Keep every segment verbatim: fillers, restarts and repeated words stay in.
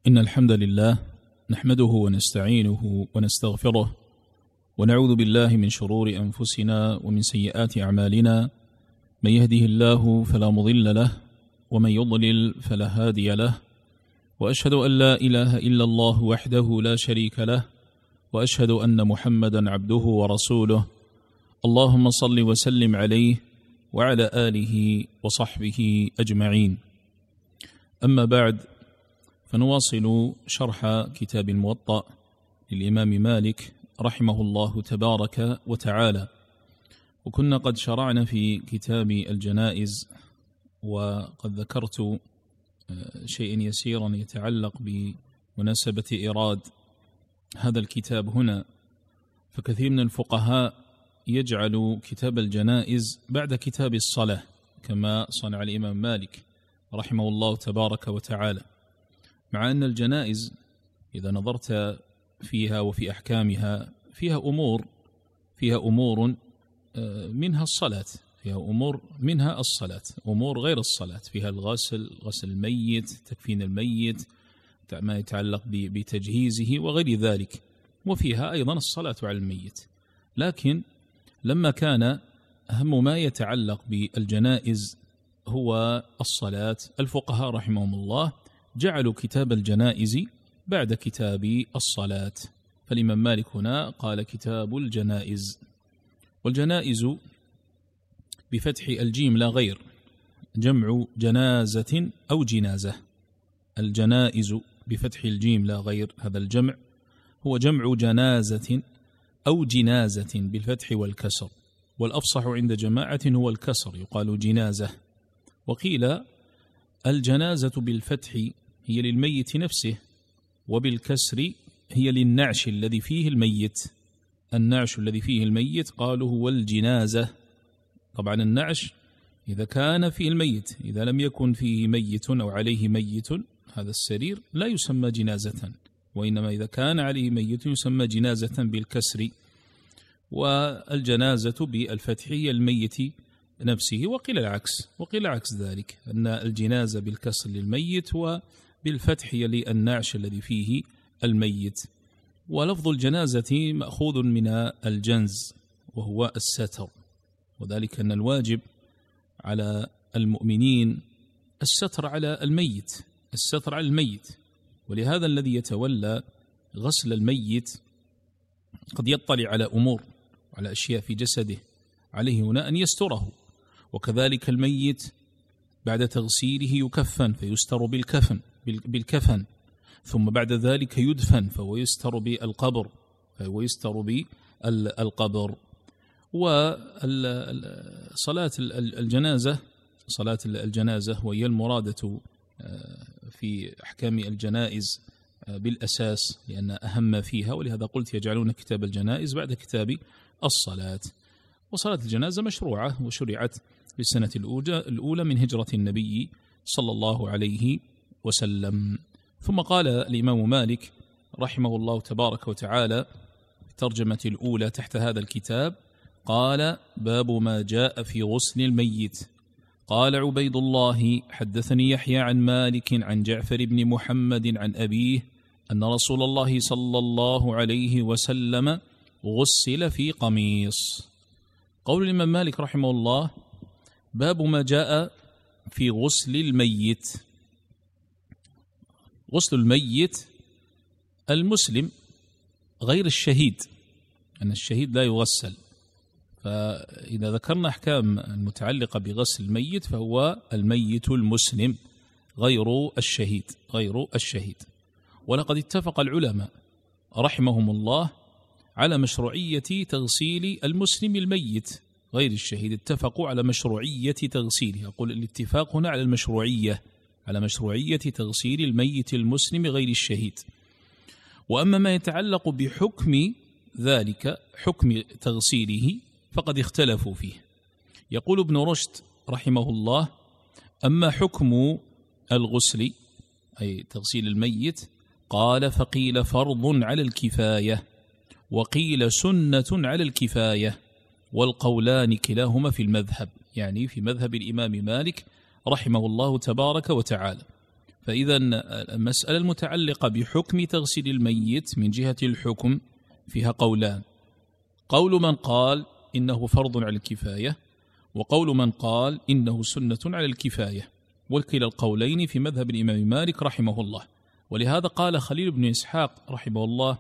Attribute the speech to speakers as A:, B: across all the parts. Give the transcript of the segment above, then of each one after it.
A: إن الحمد لله نحمده ونستعينه ونستغفره ونعوذ بالله من شرور أنفسنا ومن سيئات أعمالنا. من يهده الله فلا مضل له ومن يضلل فلا هادي له، وأشهد أن لا إله إلا الله وحده لا شريك له، وأشهد أن محمدا عبده ورسوله. اللهم صل وسلم عليه وعلى آله وصحبه أجمعين. أما بعد، فنواصل شرح كتاب الموطأ للإمام مالك رحمه الله تبارك وتعالى، وكنا قد شرعنا في كتاب الجنائز، وقد ذكرت شيئا يسيرا يتعلق بمناسبة إيراد هذا الكتاب هنا. فكثير من الفقهاء يجعل كتاب الجنائز بعد كتاب الصلاة كما صنع الإمام مالك رحمه الله تبارك وتعالى، مع أن الجنائز إذا نظرت فيها وفي أحكامها فيها أمور فيها أمور منها الصلاة فيها أمور منها الصلاة أمور غير الصلاة، فيها الغسل، غسل الميت، تكفين الميت، ما يتعلق بتجهيزه وغير ذلك، وفيها أيضا الصلاة على الميت. لكن لما كان أهم ما يتعلق بالجنائز هو الصلاة، الفقهاء رحمهم الله جعلوا كتاب الجنائز بعد كتاب الصلاة. فالإمام مالك هنا قال كتاب الجنائز، والجنائز بفتح الجيم لا غير، جمع جنازة أو جنازة. الجنائز بفتح الجيم لا غير، هذا الجمع هو جمع جنازة أو جنازة بالفتح والكسر، والأفصح عند جماعة هو الكسر، يقال جنازة. وقيل الجنازة بالفتح هي للميت نفسه، وبالكسر هي للنعش الذي فيه الميت. النعش الذي فيه الميت قالوا هو الجنازة. طبعا النعش إذا كان فيه الميت، إذا لم يكن فيه ميت أو عليه ميت، هذا السرير لا يسمى جنازة، وإنما إذا كان عليه ميت يسمى جنازة بالكسر. والجنازة بالفتح هي الميت نفسه، وقيل العكس وقيل عكس ذلك، أن الجنازة بالكسر للميت وبالفتح هي للنعش الذي فيه الميت. ولفظ الجنازة مأخوذ من الجنز وهو الستر، وذلك أن الواجب على المؤمنين الستر على الميت الستر على الميت ولهذا الذي يتولى غسل الميت قد يطلع على أمور، على أشياء في جسده، عليه هنا أن يستره. وكذلك الميت بعد تغسيله يكفن فيستر بالكفن بالكفن ثم بعد ذلك يدفن فهو يستر بالقبر فهو يستر بالقبر. وصلاة الجنازة صلاة الجنازة وهي المرادة في أحكام الجنائز بالأساس، لأن أهم فيها، ولهذا قلت يجعلون كتاب الجنائز بعد كتاب الصلاة. وصلاة الجنازة مشروعة وشرعت في السنة الأولى من هجرة النبي صلى الله عليه وسلم. ثم قال الإمام مالك رحمه الله تبارك وتعالى في الترجمة الأولى تحت هذا الكتاب، قال: باب ما جاء في غسل الميت. قال عبيد الله حدثني يحيى عن مالك عن جعفر بن محمد عن أبيه أن رسول الله صلى الله عليه وسلم غسل في قميص. قول الإمام مالك رحمه الله: باب ما جاء في غسل الميت. غسل الميت المسلم غير الشهيد، أن الشهيد لا يغسل. فإذا ذكرنا أحكام المتعلقة بغسل الميت فهو الميت المسلم غير الشهيد غير الشهيد ولقد اتفق العلماء رحمهم الله على مشروعية تغسيل المسلم الميت غير الشهيد، اتفقوا على مشروعية تغسيله. أقول الاتفاق هنا على المشروعية على مشروعية تغسيل الميت المسلم غير الشهيد. وأما ما يتعلق بحكم ذلك، حكم تغسيله، فقد اختلفوا فيه. يقول ابن رشد رحمه الله: أما حكم الغسل أي تغسيل الميت، قال: فقيل فرض على الكفاية، وقيل سنة على الكفاية، والقولان كلاهما في المذهب، يعني في مذهب الإمام مالك رحمه الله تبارك وتعالى. فإذا المسألة المتعلقة بحكم تغسيل الميت من جهة الحكم فيها قولان: قول من قال إنه فرض على الكفاية، وقول من قال إنه سنة على الكفاية، وكلا القولين في مذهب الإمام مالك رحمه الله. ولهذا قال خليل بن إسحاق رحمه الله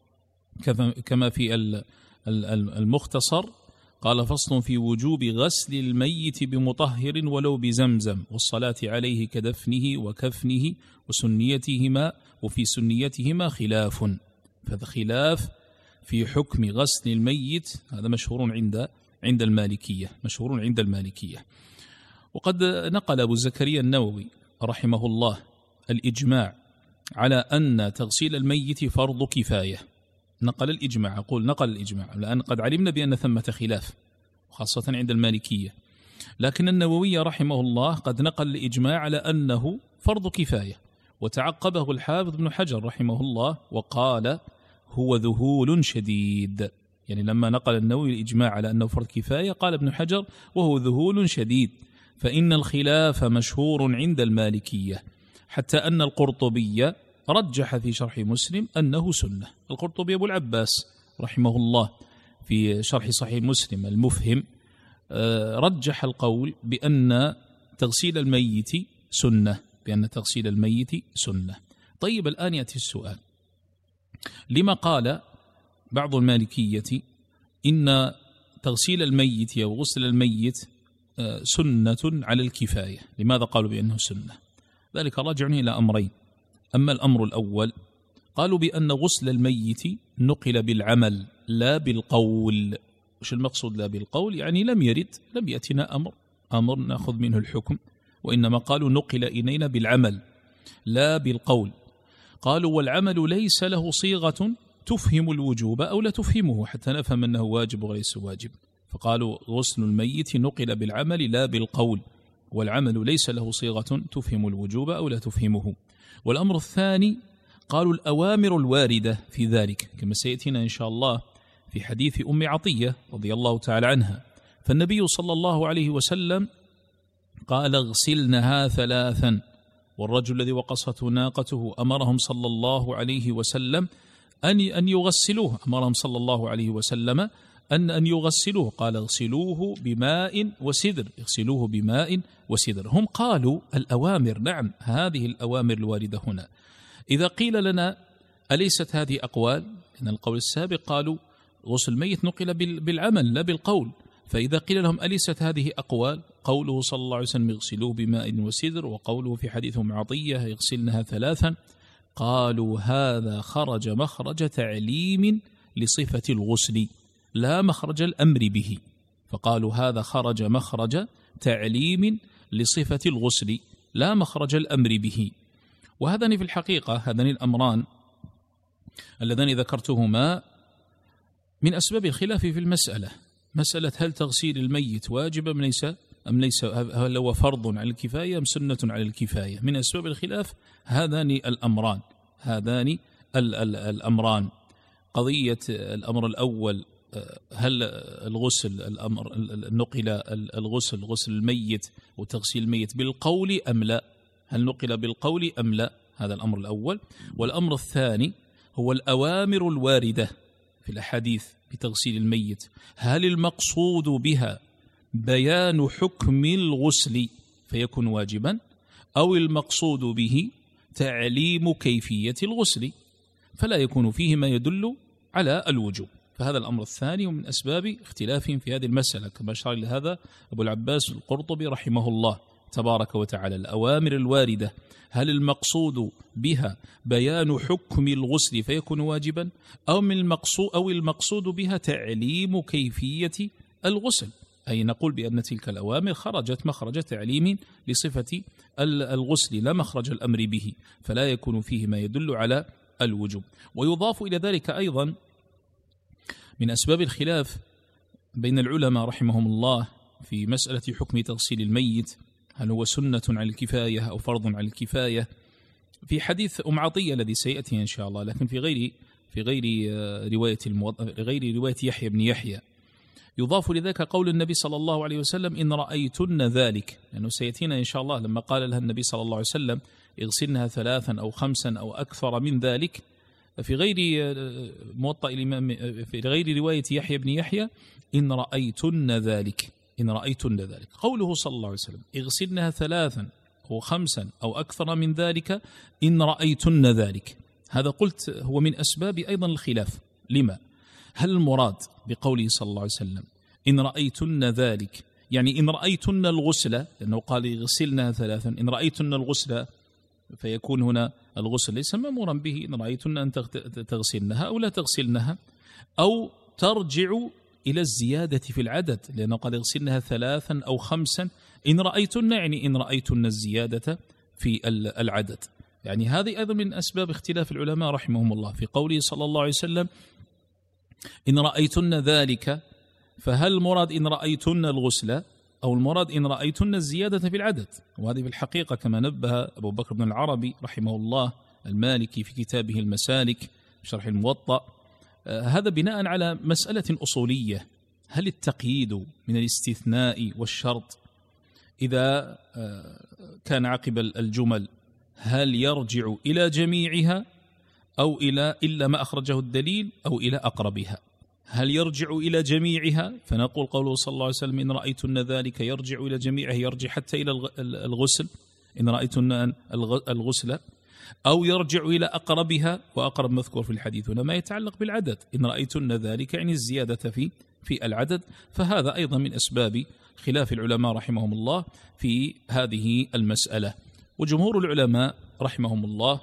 A: كما في المختصر، قال: فصل في وجوب غسل الميت بمطهر ولو بزمزم، والصلاة عليه كدفنه وكفنه، وسنيتهما وفي سنيتهما خلاف. فهذا خلاف في حكم غسل الميت، هذا مشهور عند عند المالكية مشهور عند المالكية. وقد نقل أبو زكريا النووي رحمه الله الإجماع على أن تغسيل الميت فرض كفاية. نقل الإجماع، أقول نقل الإجماع لأن قد علمنا بأن ثمة خلاف خاصة عند المالكية، لكن النووي رحمه الله قد نقل الإجماع على أنه فرض كفاية. وتعقبه الحافظ بن حجر رحمه الله وقال: هو ذهول شديد. يعني لما نقل النووي الإجماع على أنه فرض كفاية قال ابن حجر: وهو ذهول شديد، فإن الخلاف مشهور عند المالكية، حتى أن القرطبي رجح في شرح مسلم أنه سنة. القرطبي أبو العباس رحمه الله في شرح صحيح مسلم المفهم رجح القول بأن تغسيل الميت سنة بأن تغسيل الميت سنة. طيب، الآن يأتي السؤال: لما قال بعض المالكية إن تغسيل الميت أو غسل الميت سنة على الكفاية؟ لماذا قالوا بأنه سنة؟ ذلك راجع إلى أمرين. أما الأمر الأول، قالوا بأن غسل الميت نقل بالعمل لا بالقول. وش المقصود لا بالقول؟ يعني لم يرد لم يأتنا أمر أمر نأخذ منه الحكم، وإنما قالوا نقل إلينا بالعمل لا بالقول. قالوا: والعمل ليس له صيغة تفهم الوجوب أو لا تفهمه حتى نفهم أنه واجب وليس واجب. فقالوا غسل الميت نقل بالعمل لا بالقول، والعمل ليس له صيغة تفهم الوجوب أو لا تفهمه. والأمر الثاني، قالوا الأوامر الواردة في ذلك كما سيأتينا إن شاء الله في حديث أم عطية رضي الله تعالى عنها. فالنبي صلى الله عليه وسلم قال: اغسلنها ثلاثا، والرجل الذي وقصته ناقته أمرهم صلى الله عليه وسلم أن أن يغسلوه أمرهم صلى الله عليه وسلم أن أن يغسلوه، قال: اغسلوه بماء وسدر اغسلوه بماء وسدر. هم قالوا الأوامر، نعم هذه الأوامر الواردة هنا. إذا قيل لنا أليست هذه أقوال؟ إن القول السابق قالوا غسل الميت نقل بالعمل لا بالقول، فإذا قيل لهم أليست هذه أقوال؟ قوله صلى الله عليه وسلم اغسلوه بماء وسدر، وقوله في حديث أم عطية يغسلنها ثلاثا، قالوا هذا خرج مخرج تعليم لصفة الغسل لا مخرج الأمر به. فقالوا هذا خرج مخرج تعليم لصفة الغسل لا مخرج الأمر به. وهذان في الحقيقة هذان الأمران اللذان ذكرتهما من أسباب الخلاف في المسألة، مسألة هل تغسيل الميت واجب أم ليس أم ليس، هل هو فرض على الكفاية أم سنة على الكفاية. من أسباب الخلاف هذان الأمران هذان الأمران قضية الأمر الأول، هل الغسل الأمر نقل الغسل غسل الميت وتغسيل الميت بالقول أم لا؟ هل نقل بالقول أم لا؟ هذا الأمر الأول. والأمر الثاني هو الأوامر الواردة في الأحاديث بتغسيل الميت، هل المقصود بها بيان حكم الغسل فيكون واجبا، أو المقصود به تعليم كيفية الغسل فلا يكون فيه ما يدل على الوجوب. فهذا الأمر الثاني ومن أسباب اختلافهم في هذه المسألة، كما أشار لهذا أبو العباس القرطبي رحمه الله تبارك وتعالى. الأوامر الواردة هل المقصود بها بيان حكم الغسل فيكون واجبا، أو من المقصود أو المقصود بها تعليم كيفية الغسل، أي نقول بأن تلك الأوامر خرجت مخرج تعليم لصفة الغسل لا مخرج الأمر به، فلا يكون فيه ما يدل على الوجوب. ويضاف إلى ذلك أيضا من أسباب الخلاف بين العلماء رحمهم الله في مسألة حكم تغسيل الميت، هل هو سنة على الكفاية أو فرض على الكفاية، في حديث أم عطية الذي سيأتي إن شاء الله، لكن في غير في غير رواية الموض... غير رواية يحيى بن يحيى. يضاف لذلك قول النبي صلى الله عليه وسلم إن رأيتن ذلك، لأنه سيأتينا إن شاء الله لما قال لها النبي صلى الله عليه وسلم اغسلنها ثلاثا أو خمسا أو أكثر من ذلك. في غير موطأ الإمام في غير رواية يحيى بن يحيى إن رأيتن ذلك إن رأيتن ذلك. قوله صلى الله عليه وسلم اغسلنها ثلاثا أو خمسا أو أكثر من ذلك إن رأيتن ذلك، هذا قلت هو من أسباب أيضا الخلاف. لما؟ هل المراد بقوله صلى الله عليه وسلم إن رأيتن ذلك يعني إن رأيتن الغسل، لأنه قال اغسلنها ثلاثا، إن رأيتن الغسل فيكون هنا الغسل ليس مأمورا به، إن رأيتن أن تغسلنها أو لا تغسلنها، أو ترجع إلى الزيادة في العدد، لأنه قال اغسلنها ثلاثا أو خمسا، إن رأيتن يعني إن رأيتن الزيادة في العدد. يعني هذه أيضا من أسباب اختلاف العلماء رحمهم الله في قوله صلى الله عليه وسلم إن رأيتن ذلك، فهل المراد إن رأيتن الغسل أو المراد إن رأيتن الزيادة في العدد؟ وهذه في الحقيقة كما نبه أبو بكر بن العربي رحمه الله المالكي في كتابه المسالك شرح الموطأ، هذا بناء على مسألة أصولية: هل التقييد من الاستثناء والشرط إذا كان عقب الجمل هل يرجع إلى جميعها أو إلى إلا ما أخرجه الدليل أو إلى أقربها؟ هل يرجع إلى جميعها فنقول قوله صلى الله عليه وسلم إن رأيتن ذلك يرجع إلى جميعه، يرجع حتى إلى الغسل إن رأيتن الغسل، أو يرجع إلى أقربها، وأقرب مذكور في الحديث هنا ما يتعلق بالعدد، إن رأيتن ذلك يعني الزيادة في في العدد. فهذا أيضا من أسباب خلاف العلماء رحمهم الله في هذه المسألة. وجمهور العلماء رحمهم الله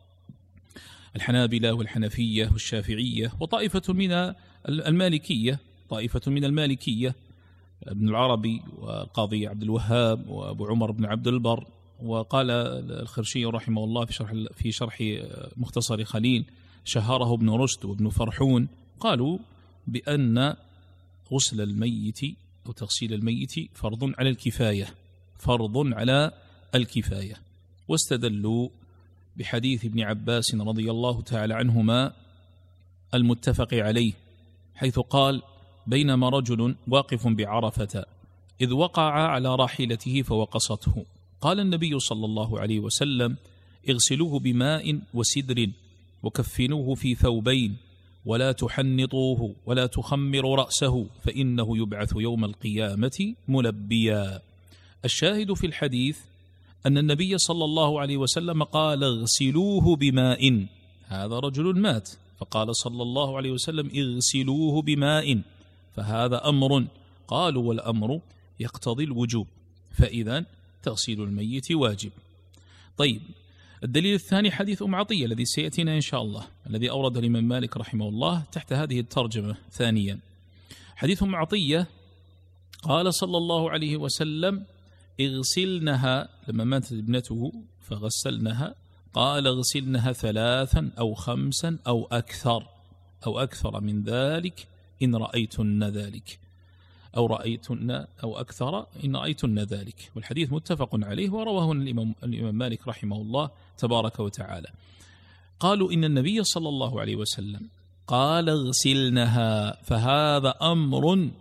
A: الحنابلة والحنفية والشافعية وطائفة من المالكية طائفة من المالكية ابن العربي والقاضي عبد الوهاب وأبو عمر بن عبد البر، وقال الخرشي رحمه الله في شرح في شرح مختصر خليل شهره ابن رشد وابن فرحون، قالوا بأن غسل الميت أو تغسيل الميت فرض على الكفاية فرض على الكفاية واستدلوا بحديث ابن عباس رضي الله تعالى عنهما المتفق عليه، حيث قال: بينما رجل واقف بعرفة إذ وقع على راحلته فوقصته، قال النبي صلى الله عليه وسلم: اغسلوه بماء وسدر وكفنوه في ثوبين ولا تحنطوه ولا تخمروا رأسه فإنه يبعث يوم القيامة ملبيا. الشاهد في الحديث أن النبي صلى الله عليه وسلم قال: اغسلوه بماء، هذا رجل مات فقال صلى الله عليه وسلم: اغسلوه بماء، فهذا أمر. قالوا: والأمر يقتضي الوجوب، فإذا تغسيل الميت واجب. طيب، الدليل الثاني حديث أم عطية الذي سيأتينا إن شاء الله، الذي أورد الإمام مالك رحمه الله تحت هذه الترجمة. ثانيا حديث أم عطية قال صلى الله عليه وسلم: اغسلنها، لما ماتت ابنته فغسلنها، قال: اغسلنها ثلاثا أو خمسا أو أكثر أو أكثر من ذلك إن رأيتن ذلك، أو رأيتن أو أكثر إن رأيتن ذلك. والحديث متفق عليه ورواه الإمام, الإمام مالك رحمه الله تبارك وتعالى. قالوا إن النبي صلى الله عليه وسلم قال: اغسلنها، فهذا أمر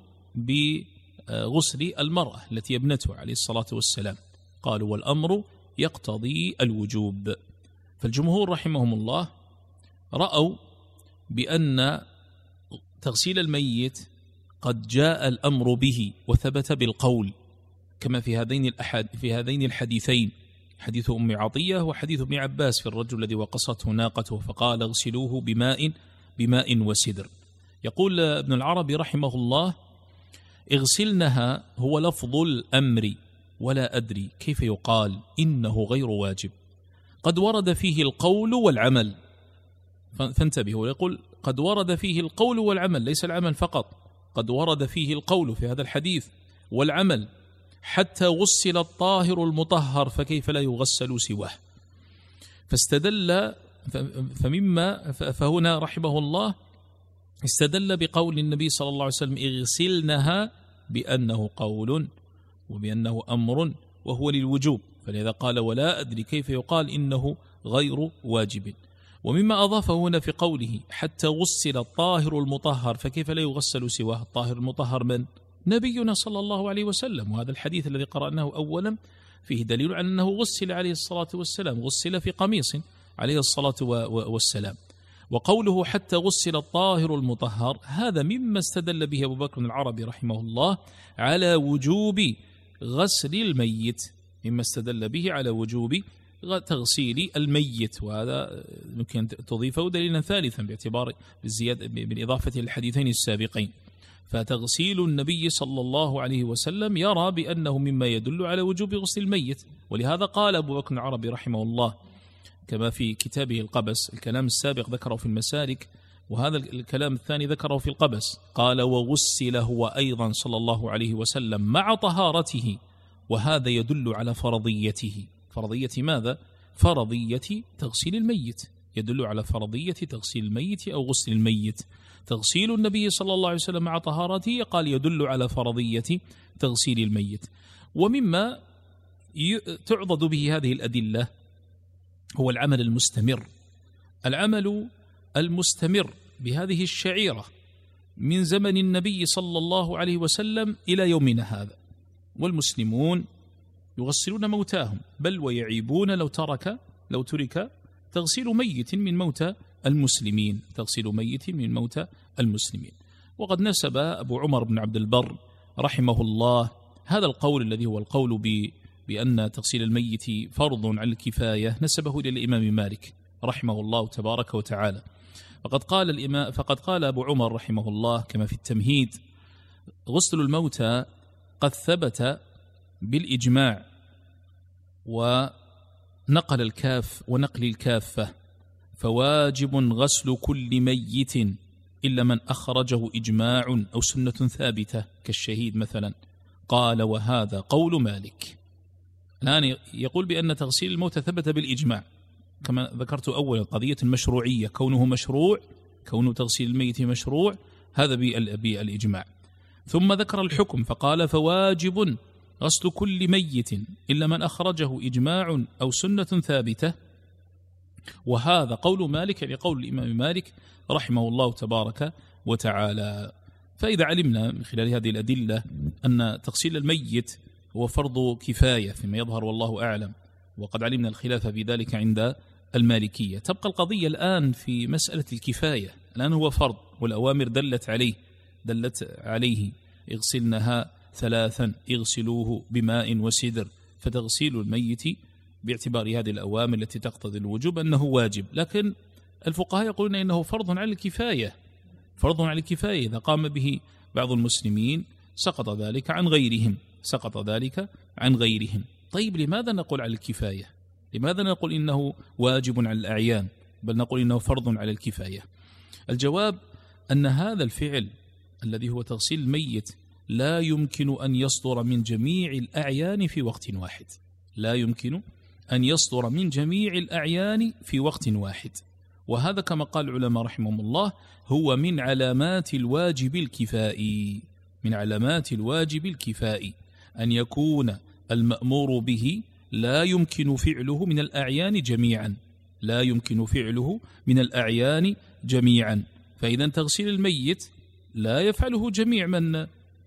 A: بغسل المرأة التي ابنته عليه الصلاة والسلام. قالوا: والأمر يقتضي الوجوب. فالجمهور رحمهم الله رأوا بأن تغسيل الميت قد جاء الأمر به وثبت بالقول، كما في هذين الأحد في هذين الحديثين، حديث أم عطية وحديث ابن عباس في الرجل الذي وقصته ناقته فقال: اغسلوه بماء بماء وسدر. يقول ابن العربي رحمه الله: اغسلنها هو لفظ الأمر، ولا أدري كيف يقال إنه غير واجب، قد ورد فيه القول والعمل. فانتبهوا، يقول قد ورد فيه القول والعمل، ليس العمل فقط، قد ورد فيه القول في هذا الحديث والعمل، حتى غسل الطاهر المطهر فكيف لا يغسل سواه. فاستدل فمما فهنا رحمه الله استدل بقول النبي صلى الله عليه وسلم: اغسلنها، بأنه قول وبأنه أمر وهو للوجوب، فلذا قال: ولا أدري كيف يقال إنه غير واجب. ومما أضافه هنا في قوله: حتى غسل الطاهر المطهر فكيف لا يغسل سواه، الطاهر المطهر من؟ نبينا صلى الله عليه وسلم. وهذا الحديث الذي قرأناه أولا فيه دليل على أنه غسل عليه الصلاة والسلام، غسل في قميص عليه الصلاة والسلام. وقوله حتى غسل الطاهر المطهر، هذا مما استدل به أبو بكر العربي رحمه الله على وجوب غسل الميت، مما استدل به على وجوب تغسيل الميت. وهذا ممكن تضيفه دليلا ثالثا باعتبار بالزيادة بالإضافة للحديثين السابقين. فتغسيل النبي صلى الله عليه وسلم يرى بأنه مما يدل على وجوب غسل الميت، ولهذا قال أبو بكر العربي رحمه الله كما في كتابه القبس، الكلام السابق ذكره في المسالك وهذا الكلام الثاني ذكره في القبس، قال وغسل هو أيضا صلى الله عليه وسلم مع طهارته، وهذا يدل على فرضيته. فرضية ماذا؟ فرضية تغسيل الميت، يدل على فرضية تغسيل الميت أو غسل الميت. تغسيل النبي صلى الله عليه وسلم مع طهارته قال يدل على فرضية تغسيل الميت. ومما تعضد به هذه الأدلة هو العمل المستمر، العمل المستمر بهذه الشعيرة من زمن النبي صلى الله عليه وسلم إلى يومنا هذا، والمسلمون يغسلون موتاهم، بل ويعيبون لو ترك لو ترك تغسيل ميت من موتى المسلمين، تغسيل ميت من موتى المسلمين. وقد نسب أبو عمر بن عبد البر رحمه الله هذا القول الذي هو القول ب بأن تغسيل الميت فرض على الكفاية، نسبه إلى الإمام مالك رحمه الله تبارك وتعالى. فقد قال الإمام فقد قال أبو عمر رحمه الله كما في التمهيد: غسل الموتى قد ثبت بالإجماع ونقل الكاف ونقل الكافة، فواجب غسل كل ميت إلا من أخرجه إجماع أو سنة ثابتة كالشهيد مثلا. قال وهذا قول مالك. الآن يقول بأن تغسيل الموتى ثبت بالإجماع، كما ذكرت أولا قضية المشروعية، كونه مشروع، كونه تغسيل الميت مشروع، هذا بالإجماع. ثم ذكر الحكم فقال فواجب غسل كل ميت إلا من أخرجه إجماع أو سنة ثابتة، وهذا قول مالك، يعني قول الإمام مالك رحمه الله تبارك وتعالى. فإذا علمنا من خلال هذه الأدلة أن تغسيل الميت هو فرض كفاية فيما يظهر والله أعلم، وقد علمنا الخلاف في ذلك عند المالكية، تبقى القضية الآن في مسألة الكفاية. الآن هو فرض والأوامر دلت عليه دلت عليه اغسلنها ثلاثا، اغسلوه بماء وسدر. فتغسيل الميت باعتبار هذه الأوامر التي تقتضي الوجوب أنه واجب، لكن الفقهاء يقولون إنه فرض على الكفاية، فرض على الكفاية. إذا قام به بعض المسلمين سقط ذلك عن غيرهم، سقط ذلك عن غيرهم. طيب لماذا نقول على الكفاية؟ لماذا نقول إنه واجب على الأعيان بل نقول إنه فرض على الكفاية؟ الجواب أن هذا الفعل الذي هو تغسيل الميت لا يمكن أن يصدر من جميع الأعيان في وقت واحد، لا يمكن أن يصدر من جميع الأعيان في وقت واحد. وهذا كما قال العلماء رحمهم الله هو من علامات الواجب الكفائي، من علامات الواجب الكفائي أن يكون المأمور به لا يمكن فعله من الأعيان جميعا، لا يمكن فعله من الأعيان جميعا. فإذا تغسيل الميت لا يفعله جميع من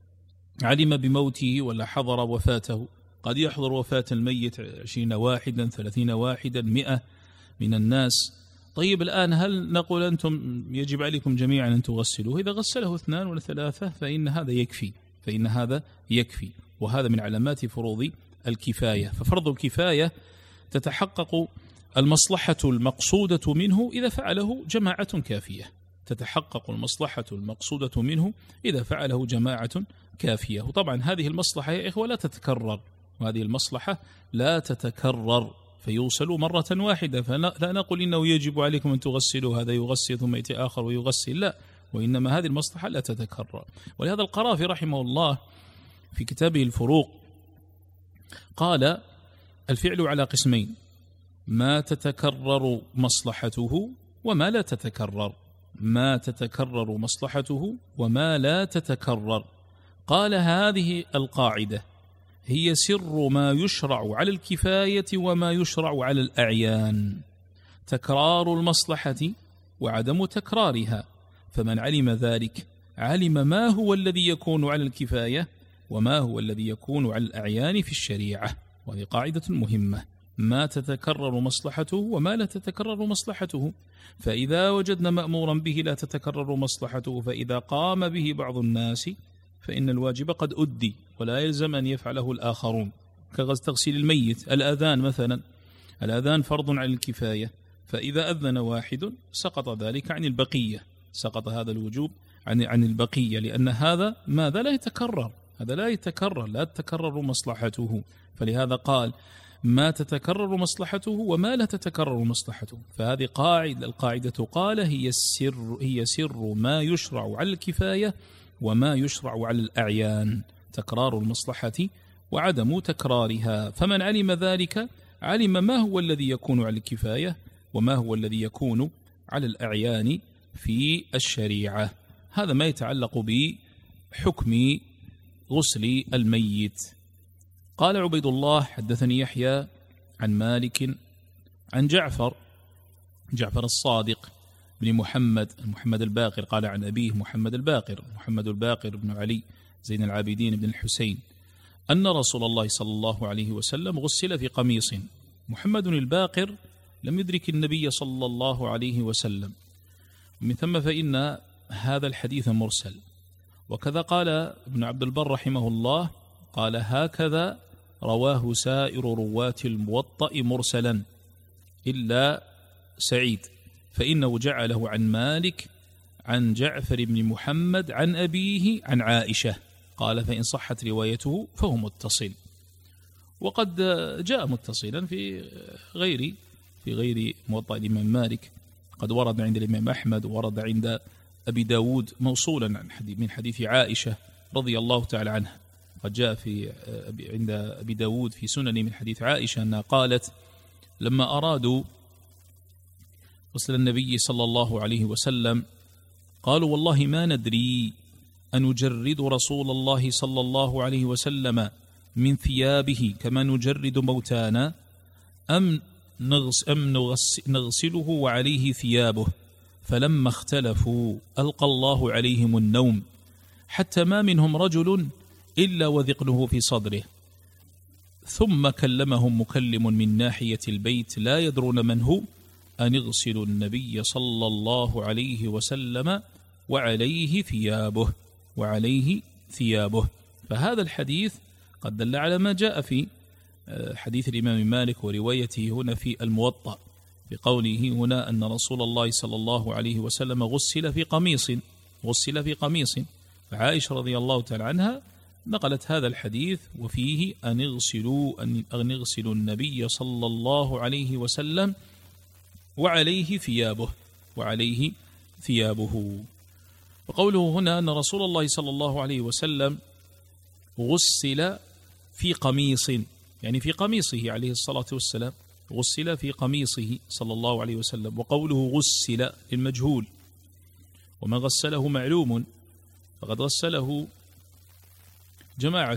A: علم بموته ولا حضر وفاته، قد يحضر وفاة الميت عشرين واحدا ثلاثين واحدا مئة من الناس. طيب الآن هل نقول أنتم يجب عليكم جميعا أن تغسلوه؟ إذا غسله اثنان ولا ثلاثة فإن هذا يكفي، فإن هذا يكفي. وهذا من علامات فروض الكفاية. ففرض الكفاية تتحقق المصلحة المقصودة منه إذا فعله جماعة كافية، تتحقق المصلحة المقصودة منه إذا فعله جماعة كافية. وطبعا هذه المصلحة يا إخوة لا تتكرر، وهذه المصلحة لا تتكرر فيوصل مرة واحدة. فلا نقول إنه يجب عليكم أن تغسلوا، هذا يغسل ثم يأتي آخر ويغسل، لا، وإنما هذه المصلحة لا تتكرر. ولهذا القرافي رحمه الله في كتابه الفروق قال الفعل على قسمين: ما تتكرر مصلحته وما لا تتكرر، ما تتكرر مصلحته وما لا تتكرر. قال هذه القاعدة هي سر ما يشرع على الكفاية وما يشرع على الأعيان: تكرار المصلحة وعدم تكرارها. فمن علم ذلك علم ما هو الذي يكون على الكفاية وما هو الذي يكون على الأعيان في الشريعة. وهذه قاعدة مهمة، ما تتكرر مصلحته وما لا تتكرر مصلحته. فإذا وجدنا مأمورا به لا تتكرر مصلحته فإذا قام به بعض الناس فإن الواجب قد أدي ولا يلزم أن يفعله الآخرون، كتغسيل الميت. الأذان مثلا، الأذان فرض على الكفاية، فإذا أذن واحد سقط ذلك عن البقية، سقط هذا الوجوب عن عن البقية، لأن هذا ماذا لا يتكرر، هذا لا يتكرر، لا تتكرر مصلحته. فلهذا قال ما تتكرر مصلحته وما لا تتكرر مصلحته. فهذه قاعدة، القاعدة قال هي السر، هي سر ما يشرع على الكفاية وما يشرع على الأعيان، تكرار المصلحة وعدم تكرارها. فمن علم ذلك علم ما هو الذي يكون على الكفاية وما هو الذي يكون على الأعيان في الشريعة. هذا ما يتعلق بحكم غسل الميت. قال عبيد الله حدثني يحيى عن مالك عن جعفر جعفر الصادق بن محمد محمد الباقر، قال عن أبيه محمد الباقر محمد الباقر بن علي زين العابدين بن الحسين أن رسول الله صلى الله عليه وسلم غسل في قميص. محمد الباقر لم يدرك النبي صلى الله عليه وسلم، ومن ثم فإن هذا الحديث مرسل. وكذا قال ابن عبد البر رحمه الله، قال هكذا رواه سائر رواة الموطأ مرسلا إلا سعيد، فإنه جعله عن مالك عن جعفر بن محمد عن أبيه عن عائشة. قال فإن صحت روايته فهو متصل. وقد جاء متصلا في غير في غير موطأ الإمام مالك، قد ورد عند الإمام أحمد ورد عند أبي داود موصولا عن حديث من حديث عائشة رضي الله تعالى عنها. قد جاء في عند أبي داود في سنن من حديث عائشة أنها قالت لما أرادوا غسل النبي صلى الله عليه وسلم قالوا والله ما ندري أنجرد رسول الله صلى الله عليه وسلم من ثيابه كما نجرد موتانا أم نغس أم نغس نغسله وعليه ثيابه. فلما اختلفوا ألقى الله عليهم النوم حتى ما منهم رجل إلا وذقنه في صدره، ثم كلمهم مكلم من ناحية البيت لا يدرون من هو أن اغسلوا النبي صلى الله عليه وسلم وعليه ثيابه وعليه ثيابه. فهذا الحديث قد دل على ما جاء في حديث الإمام مالك وروايته هنا في الموطأ، بقوله هنا أن رسول الله صلى الله عليه وسلم غسل في قميص غسل في قميص فعائشة رضي الله تعالى عنها نقلت هذا الحديث وفيه أن اغسلوا أن اغسلوا النبي صلى الله عليه وسلم وعليه ثيابه وعليه ثيابه. وقوله هنا أن رسول الله صلى الله عليه وسلم غسل في قميص، يعني في قميصه عليه الصلاة والسلام، غسل في قميصه صلى الله عليه وسلم. وقوله غسل للمجهول، وما غسله معلوم، فقد غسله جماعة: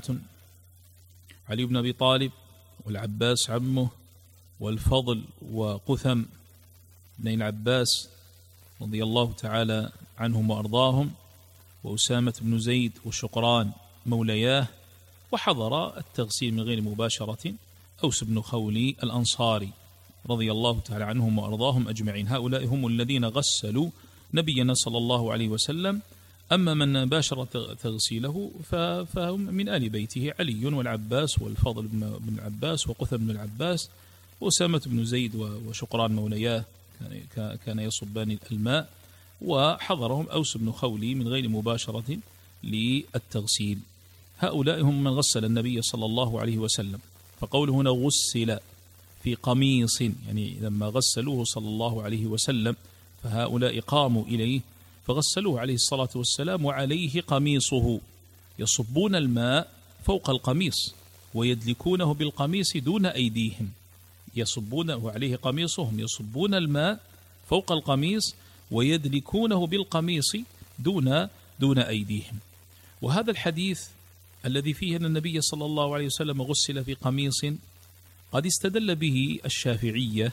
A: علي بن أبي طالب والعباس عمه والفضل وقثم بن العباس رضي الله تعالى عنهم وأرضاهم، وأسامة بن زيد وشقران مولياه. وحضر التغسيل من غير مباشرة أوس بن خولي الأنصاري رضي الله تعالى عنهم وأرضاهم أجمعين. هؤلاء هم الذين غسلوا نبينا صلى الله عليه وسلم. أما من باشر تغسيله فهم من آل بيته: علي والعباس والفضل بن العباس وقثم بن العباس وأسامة بن زيد وشقران مولياه كان يصبان الماء. وحضرهم أوس بن خولي من غير مباشرة للتغسيل. هؤلاء هم من غسل النبي صلى الله عليه وسلم. فقوله هنا غسل في قميص، يعني لما غسلوه صلى الله عليه وسلم فهؤلاء قاموا إليه فغسلوه عليه الصلاة والسلام وعليه قميصه، يصبون الماء فوق القميص ويدلكونه بالقميص دون أيديهم، يصبونه عليه قميصهم، يصبون الماء فوق القميص ويدلكونه بالقميص دون دون أيديهم. وهذا الحديث الذي فيه أن النبي صلى الله عليه وسلم غسل في قميص قد استدل به الشافعية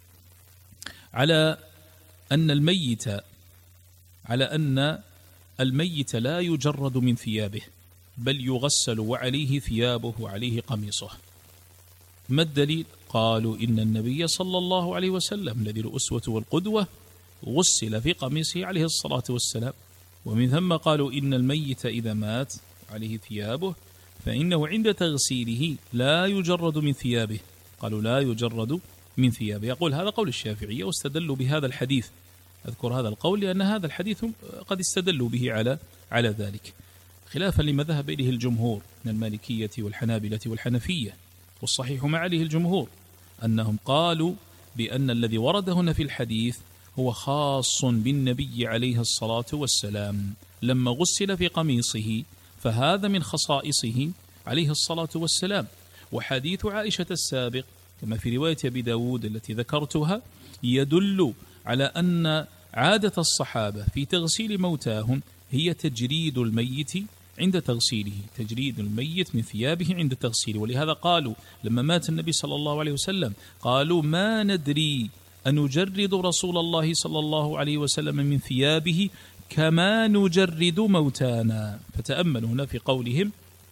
A: على أن الميت على أن الميت لا يجرد من ثيابه، بل يغسل وعليه ثيابه وعليه قميصه. ما الدليل؟ قالوا إن النبي صلى الله عليه وسلم الذي الأسوة والقدوة غسل في قميصه عليه الصلاة والسلام. ومن ثم قالوا إن الميت إذا مات عليه ثيابه فإنه عند تغسيله لا يجرد من ثيابه. قالوا لا يجرد من ثيابه. يقول هذا قول الشافعية واستدلوا بهذا الحديث. أذكر هذا القول لأن هذا الحديث قد استدلوا به على على ذلك، خلافا لما ذهب إليه الجمهور من المالكية والحنابلة والحنفية. والصحيح ما عليه الجمهور أنهم قالوا بأن الذي ورد هنا في الحديث هو خاص بالنبي عليه الصلاة والسلام لما غسل في قميصه، فهذا من خصائصه عليه الصلاة والسلام. وحديث عائشة السابق كما في رواية أبي داود التي ذكرتها يدل على أن عادة الصحابة في تغسيل موتاهم هي تجريد الميت عند تغسيله، تجريد الميت من ثيابه عند تغسيله. ولهذا قالوا لما مات النبي صلى الله عليه وسلم قالوا ما ندري أن نجرد رسول الله صلى الله عليه وسلم من ثيابه كما نجرد موتانا. فتأملوا هنا في قولهم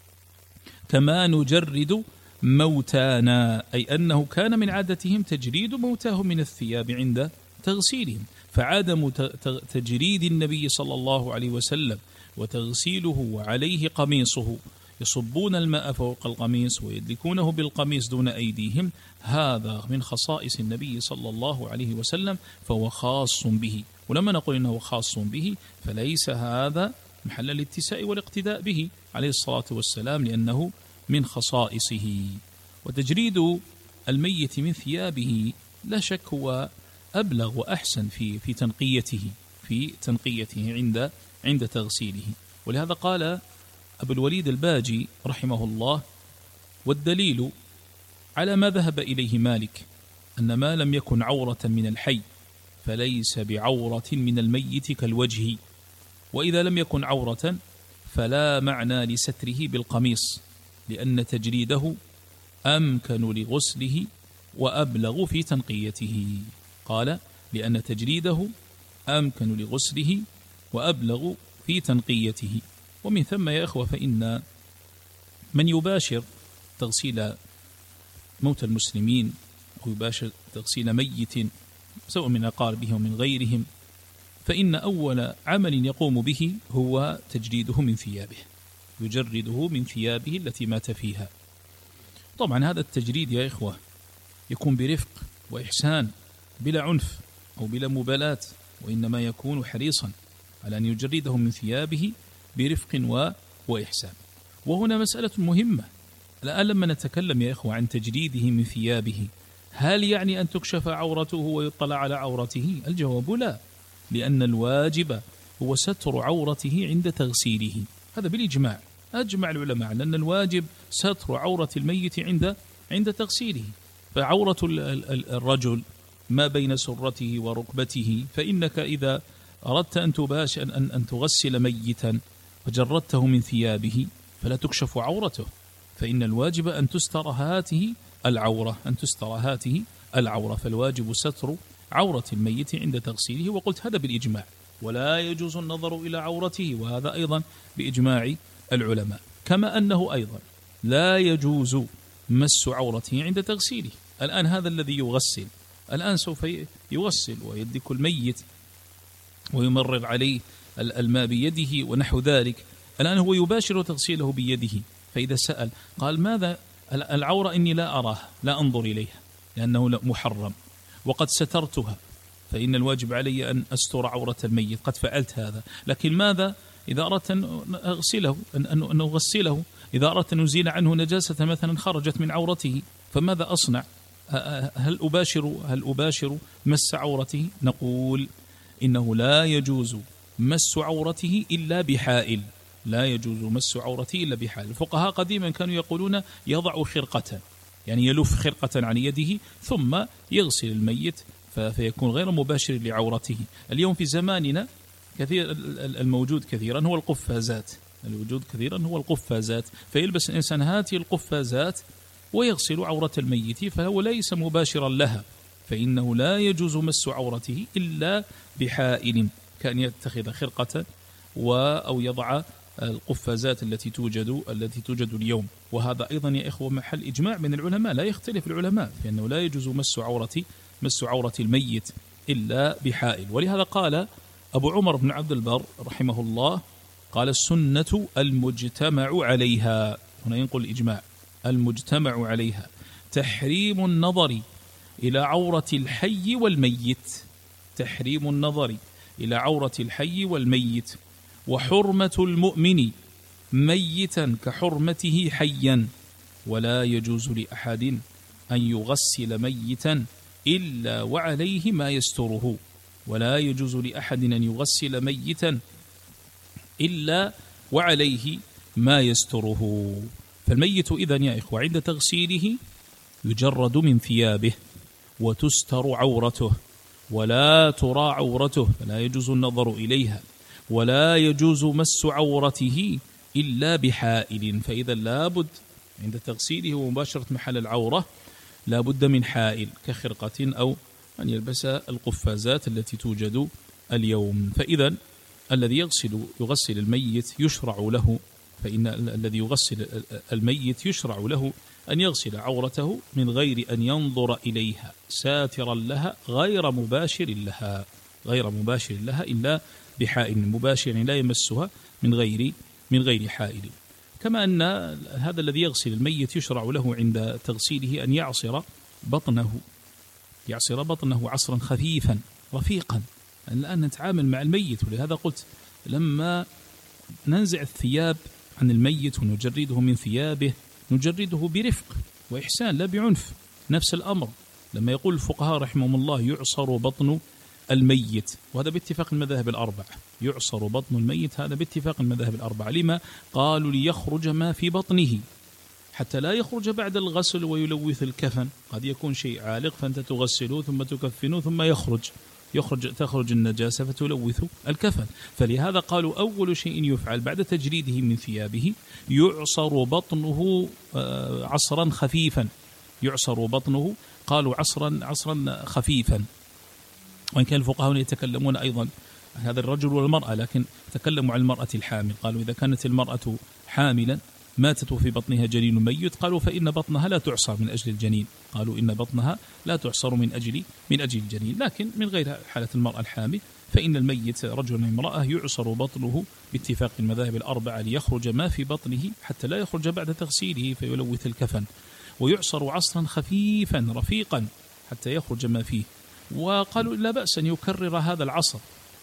A: كما نجرد موتانا، أي أنه كان من عادتهم تجريد موتاهم من الثياب عند تغسيلهم. فعدم تجريد النبي صلى الله عليه وسلم وتغسيله وعليه قميصه يصبون الماء فوق القميص ويدلكونه بالقميص دون أيديهم، هذا من خصائص النبي صلى الله عليه وسلم فهو خاص به. ولما نقول إنه خاص به فليس هذا محل الاتساء والاقتداء به عليه الصلاة والسلام لأنه من خصائصه. وتجريد الميت من ثيابه لا شك هو أبلغ وأحسن في في تنقيته في تنقيته عند عند تغسيله. ولهذا قال أبو الوليد الباجي رحمه الله: والدليل على ما ذهب إليه مالك أن ما لم يكن عورة من الحي فليس بعورة من الميت كالوجه، وإذا لم يكن عورة فلا معنى لستره بالقميص لأن تجريده أمكن لغسله وأبلغ في تنقيته. قال لأن تجريده أمكن لغسله وأبلغ في تنقيته. ومن ثم يا أخوة فإن من يباشر تغسيل موت المسلمين ويباشر تغسيل ميت سواء من أقاربه ومن غيرهم فإن أول عمل يقوم به هو تجريده من ثيابه، يجرده من ثيابه التي مات فيها. طبعا هذا التجريد يا إخوة يكون برفق وإحسان بلا عنف أو بلا مبالاة، وإنما يكون حريصا على أن يجرده من ثيابه برفق وإحسان. وهنا مسألة مهمة الآن لما نتكلم يا إخوة عن تجريده من ثيابه، هل يعني أن تكشف عورته ويطلع على عورته؟ الجواب لا، لأن الواجب هو ستر عورته عند تغسيله، هذا بالإجماع، أجمع العلماء على أن الواجب ستر عورة الميت عند عند تغسيله. فعورة الرجل ما بين سرته وركبته، فإنك إذا أردت أن تباشر أن, أن تغسل ميتا وجردته من ثيابه فلا تكشف عورته، فإن الواجب أن تستر هاته العورة أن تستر هاته العورة فالواجب ستر عورة الميت عند تغسيله. وقلت هذا بالإجماع، ولا يجوز النظر إلى عورته، وهذا أيضا بإجماع العلماء. كما أنه أيضا لا يجوز مس عورته عند تغسيله. الآن هذا الذي يغسل الآن سوف يغسل ويدك الميت ويمرر عليه الماء بيده ونحو ذلك، الآن هو يباشر تغسيله بيده، فإذا سأل قال ماذا العورة؟ إني لا أراها، لا أنظر إليها لأنه محرم، وقد سترتها، فإن الواجب علي أن أستر عورة الميت، قد فعلت هذا، لكن ماذا إذا أردت أن أغسله أن أغسله إذا أردت أن أزيل عنه نجاسة مثلا خرجت من عورته فماذا أصنع؟ هل أباشر هل أباشر مس عورته؟ نقول إنه لا يجوز مس عورته إلا بحائل، لا يجوز مس عورته إلا بحائل. الفقهاء قديما كانوا يقولون يضع خرقة، يعني يلف خرقة عن يده ثم يغسل الميت فيكون غير مباشر لعورته. اليوم في زماننا كثير الموجود كثيرا هو القفازات، الوجود كثيرا هو القفازات، فيلبس الإنسان هذه القفازات ويغسل عورة الميت فهو ليس مباشرا لها، فإنه لا يجوز مس عورته إلا بحائل، كان يتخذ خرقة أو يضع القفازات التي توجد التي توجد اليوم. وهذا أيضا يا إخوة محل إجماع من العلماء، لا يختلف العلماء في أنه لا يجوز مس عورة مس عورة الميت إلا بحائل. ولهذا قال أبو عمر بن عبد البر رحمه الله، قال السنة المجتمع عليها، هنا ينقل الإجماع، المجتمع عليها تحريم النظر إلى عورة الحي والميت، تحريم النظر إلى عورة الحي والميت، وحرمة المؤمن ميتا كحرمته حيا، ولا يجوز لأحد أن يغسل ميتا إلا وعليه ما يستره، ولا يجوز لأحد أن يغسل ميتا إلا وعليه ما يستره. فالميت إذن يا إخوة عند تغسيله يجرد من ثيابه وتستر عورته ولا ترى عورته، فلا يجوز النظر إليها، ولا يجوز مس عورته إلا بحائل. فإذا لابد عند تغسيله ومباشرة محل العورة لابد من حائل كخرقة أو أن يلبس القفازات التي توجد اليوم. فإذا الذي يغسل يغسل الميت يشرع له، فإن الذي يغسل الميت يشرع له أن يغسل عورته من غير أن ينظر إليها ساترا لها غير مباشر لها، غير مباشر لها إلا بحائل مباشر، يعني لا يمسها من غير من غير حائل. كما أن هذا الذي يغسل الميت يشرع له عند تغسيله أن يعصر بطنه، يعصر بطنه عصرا خفيفا رفيقا. الآن نتعامل مع الميت، ولهذا قلت لما ننزع الثياب عن الميت ونجرده من ثيابه نجرده برفق وإحسان لا بعنف. نفس الأمر لما يقول الفقهاء رحمهم الله يعصر بطن الميت، وهذا باتفاق المذاهب الأربعة، يعصر بطن الميت هذا باتفاق المذاهب الأربعة. لما؟ قالوا ليخرج ما في بطنه حتى لا يخرج بعد الغسل ويلوث الكفن، قد يكون شيء عالق فأنت تغسله ثم تكفنه ثم يخرج يخرج تخرج النجاسة فتلوث الكفن. فلهذا قالوا أول شيء يفعل بعد تجريده من ثيابه يعصر بطنه عصرا خفيفا، يعصر بطنه قالوا عصرا عصرا خفيفا. وإن كان الفقهاء يتكلمون أيضا عن هذا الرجل والمرأة، لكن تكلموا عن المرأة الحامل. قالوا إذا كانت المرأة حاملا ماتت وفي بطنها جنين ميت قالوا فإن بطنها لا تعصر من أجل الجنين، قالوا إن بطنها لا تعصر من أجل من أجل الجنين. لكن من غير حالة المرأة الحامل فإن الميت رجل من امرأة يعصر بطنه باتفاق المذاهب الأربعة ليخرج ما في بطنه حتى لا يخرج بعد تغسيله فيلوث الكفن، ويعصر عصرا خفيفا رفيقا حتى يخرج ما فيه. وقالوا لا بأس أن يكرر هذا العصر،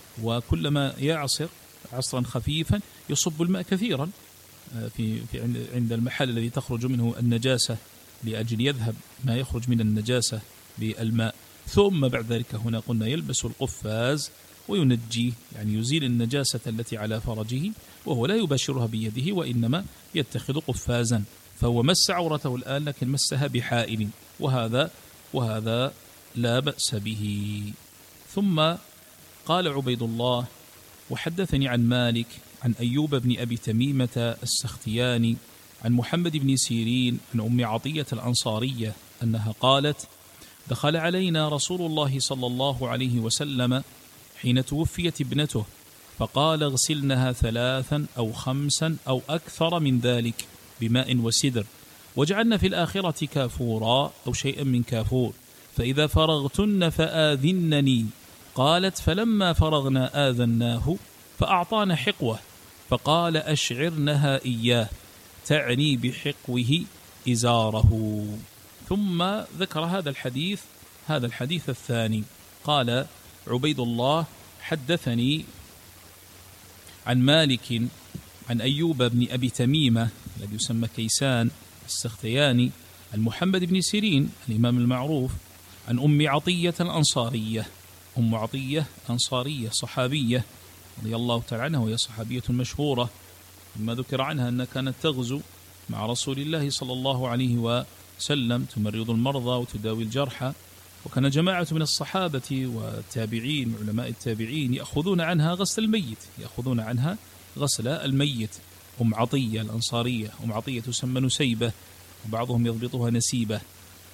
A: وكلما يعصر عصرا خفيفا يصب الماء كثيرا في في عند المحل الذي تخرج منه النجاسة لأجل يذهب ما يخرج من النجاسة بالماء. ثم بعد ذلك هنا قلنا يلبس القفاز وينجيه، يعني يزيل النجاسة التي على فرجه وهو لا يباشرها بيده وإنما يتخذ قفازا، فهو مس عورته الآن لكن مسها بحائل، وهذا وهذا لا بأس به. ثم قال عبيد الله وحدثني عن مالك عن أيوب بن أبي تميمة السختياني عن محمد بن سيرين عن أم عطية الأنصارية أنها قالت دخل علينا رسول الله صلى الله عليه وسلم حين توفيت ابنته فقال اغسلنها ثلاثا أو خمسا أو أكثر من ذلك بماء وسدر، وجعلنا في الآخرة كافورا أو شيئا من كافور، فإذا فرغتن فآذنني. قالت فلما فرغنا آذناه فأعطانا حقوة فقال أشعرنها إياه، تعني بحقوه إزاره. ثم ذكر هذا الحديث هذا الحديث الثاني. قال عبيد الله حدثني عن مالك عن أيوب بن أبي تميمة الذي يسمى كيسان السختياني عن محمد بن سيرين الإمام المعروف عن أم عطية الأنصارية. أم عطية أنصارية صحابية رضي الله تعالى عنها، وهي صحابية مشهورة، مما ذكر عنها أنها كانت تغزو مع رسول الله صلى الله عليه وسلم تمرض المرضى وتداوي الجرحى، وكان جماعة من الصحابة والتابعين علماء التابعين يأخذون عنها غسل الميت يأخذون عنها غسل الميت. أم عطية الأنصارية، أم عطية تسمى نسيبة وبعضهم يضبطها نسيبة.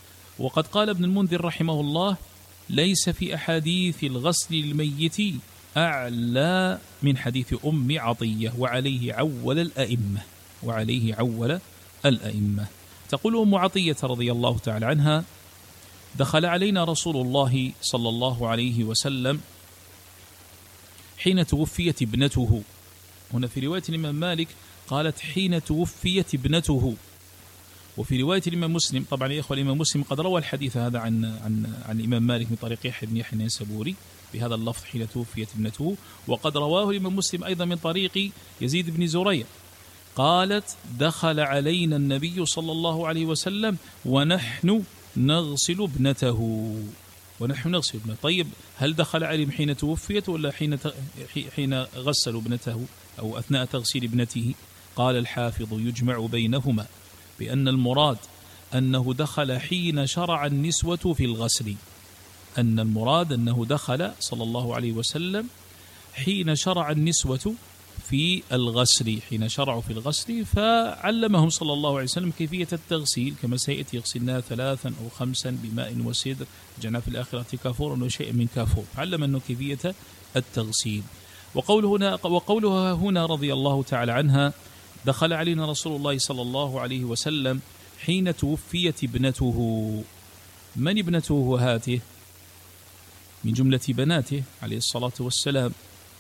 A: وقد قال ابن المنذر رحمه الله ليس في أحاديث الغسل للميت أعلى من حديث أم عطية، وعليه عول الأئمة وعليه عول الأئمة. تقول أم عطية رضي الله تعالى عنها: دخل علينا رسول الله صلى الله عليه وسلم حين توفيت ابنته. هنا في رواية الإمام مالك قالت حين توفيت ابنته، وفي رواية الإمام مسلم، طبعا يا إخوة الإمام مسلم قد روى الحديث هذا عن عن عن الإمام مالك من طريق يحيى بن يحيى النيسابوري بهذا اللفظ حين توفيت ابنته، وقد رواه الإمام مسلم أيضا من طريق يزيد بن زريع قالت: دخل علينا النبي صلى الله عليه وسلم ونحن نغسل ابنته ونحن نغسل ابنته. طيب هل دخل عليهم حين توفيت ولا حين حين غسلوا ابنته أو أثناء تغسيل ابنته؟ قال الحافظ: يجمع بينهما بأن المراد أنه دخل حين شرع النسوة في الغسل، أن المراد أنه دخل صلى الله عليه وسلم حين شرع النسوة في الغسل، حين شرعوا في الغسل فعلمهم صلى الله عليه وسلم كيفية التغسيل، كما سيأتي يغسلنا ثلاثا أو خمسا بماء وسدر، جعلنا في الآخرة كافورا وشيء من كافور، علم أنه كيفية التغسيل. وقوله هنا, وقولها هنا رضي الله تعالى عنها: دخل علينا رسول الله صلى الله عليه وسلم حين توفيت ابنته. من ابنته هاته؟ من جملة بناته عليه الصلاة والسلام،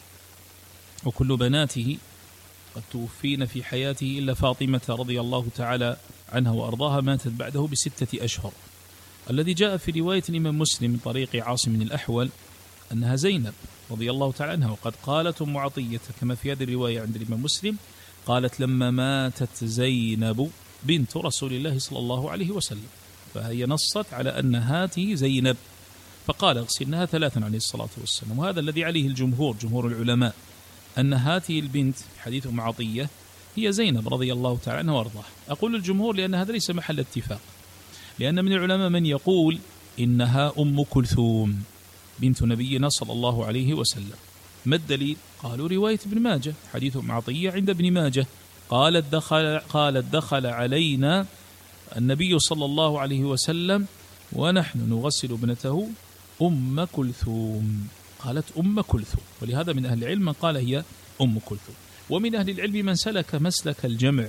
A: وكل بناته قد توفين في حياته إلا فاطمة رضي الله تعالى عنها وأرضاها، ماتت بعده بستة أشهر. الذي جاء في رواية الإمام مسلم من طريق عاصم الأحول أنها زينب رضي الله تعالى عنها، وقد قالت أم عطية كما في هذه الرواية عند الإمام مسلم، قالت: لما ماتت زينب بنت رسول الله صلى الله عليه وسلم، فهي نصت على أن هاته زينب، فقال: اغسلناها ثلاثا عليه الصلاة والسلام. وهذا الذي عليه الجمهور، جمهور العلماء، أن هاته البنت حديث أم عطية هي زينب رضي الله تعالى عنها وارضاها. أقول الجمهور لأن هذا ليس محل اتفاق، لأن من العلماء من يقول إنها أم كلثوم بنت نبينا صلى الله عليه وسلم. ما الدليل؟ قالوا رواية ابن ماجه، حديث أم عطية عند ابن ماجه، قالت دخل, قالت دخل علينا النبي صلى الله عليه وسلم ونحن نغسل ابنته أم كلثوم، قالت أم كلثوم. ولهذا من أهل العلم من قال هي أم كلثوم، ومن أهل العلم من سلك مسلك الجمع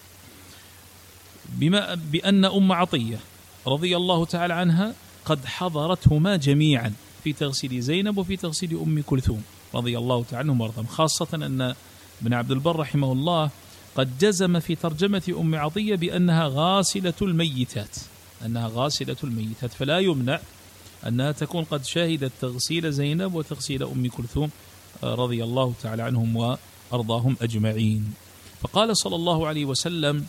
A: بما بأن أم عطية رضي الله تعالى عنها قد حضرتهما جميعا في تغسيل زينب وفي تغسيل أم كلثوم رضي الله تعالى عنهم وارضاهم، خاصة أن ابن عبد البر رحمه الله قد جزم في ترجمة أم عطية بأنها غاسلة الميتات، أنها غاسلة الميتات، فلا يمنع أنها تكون قد شاهدت تغسيل زينب وتغسيل أم كلثوم رضي الله تعالى عنهم وأرضاهم أجمعين. فقال صلى الله عليه وسلم: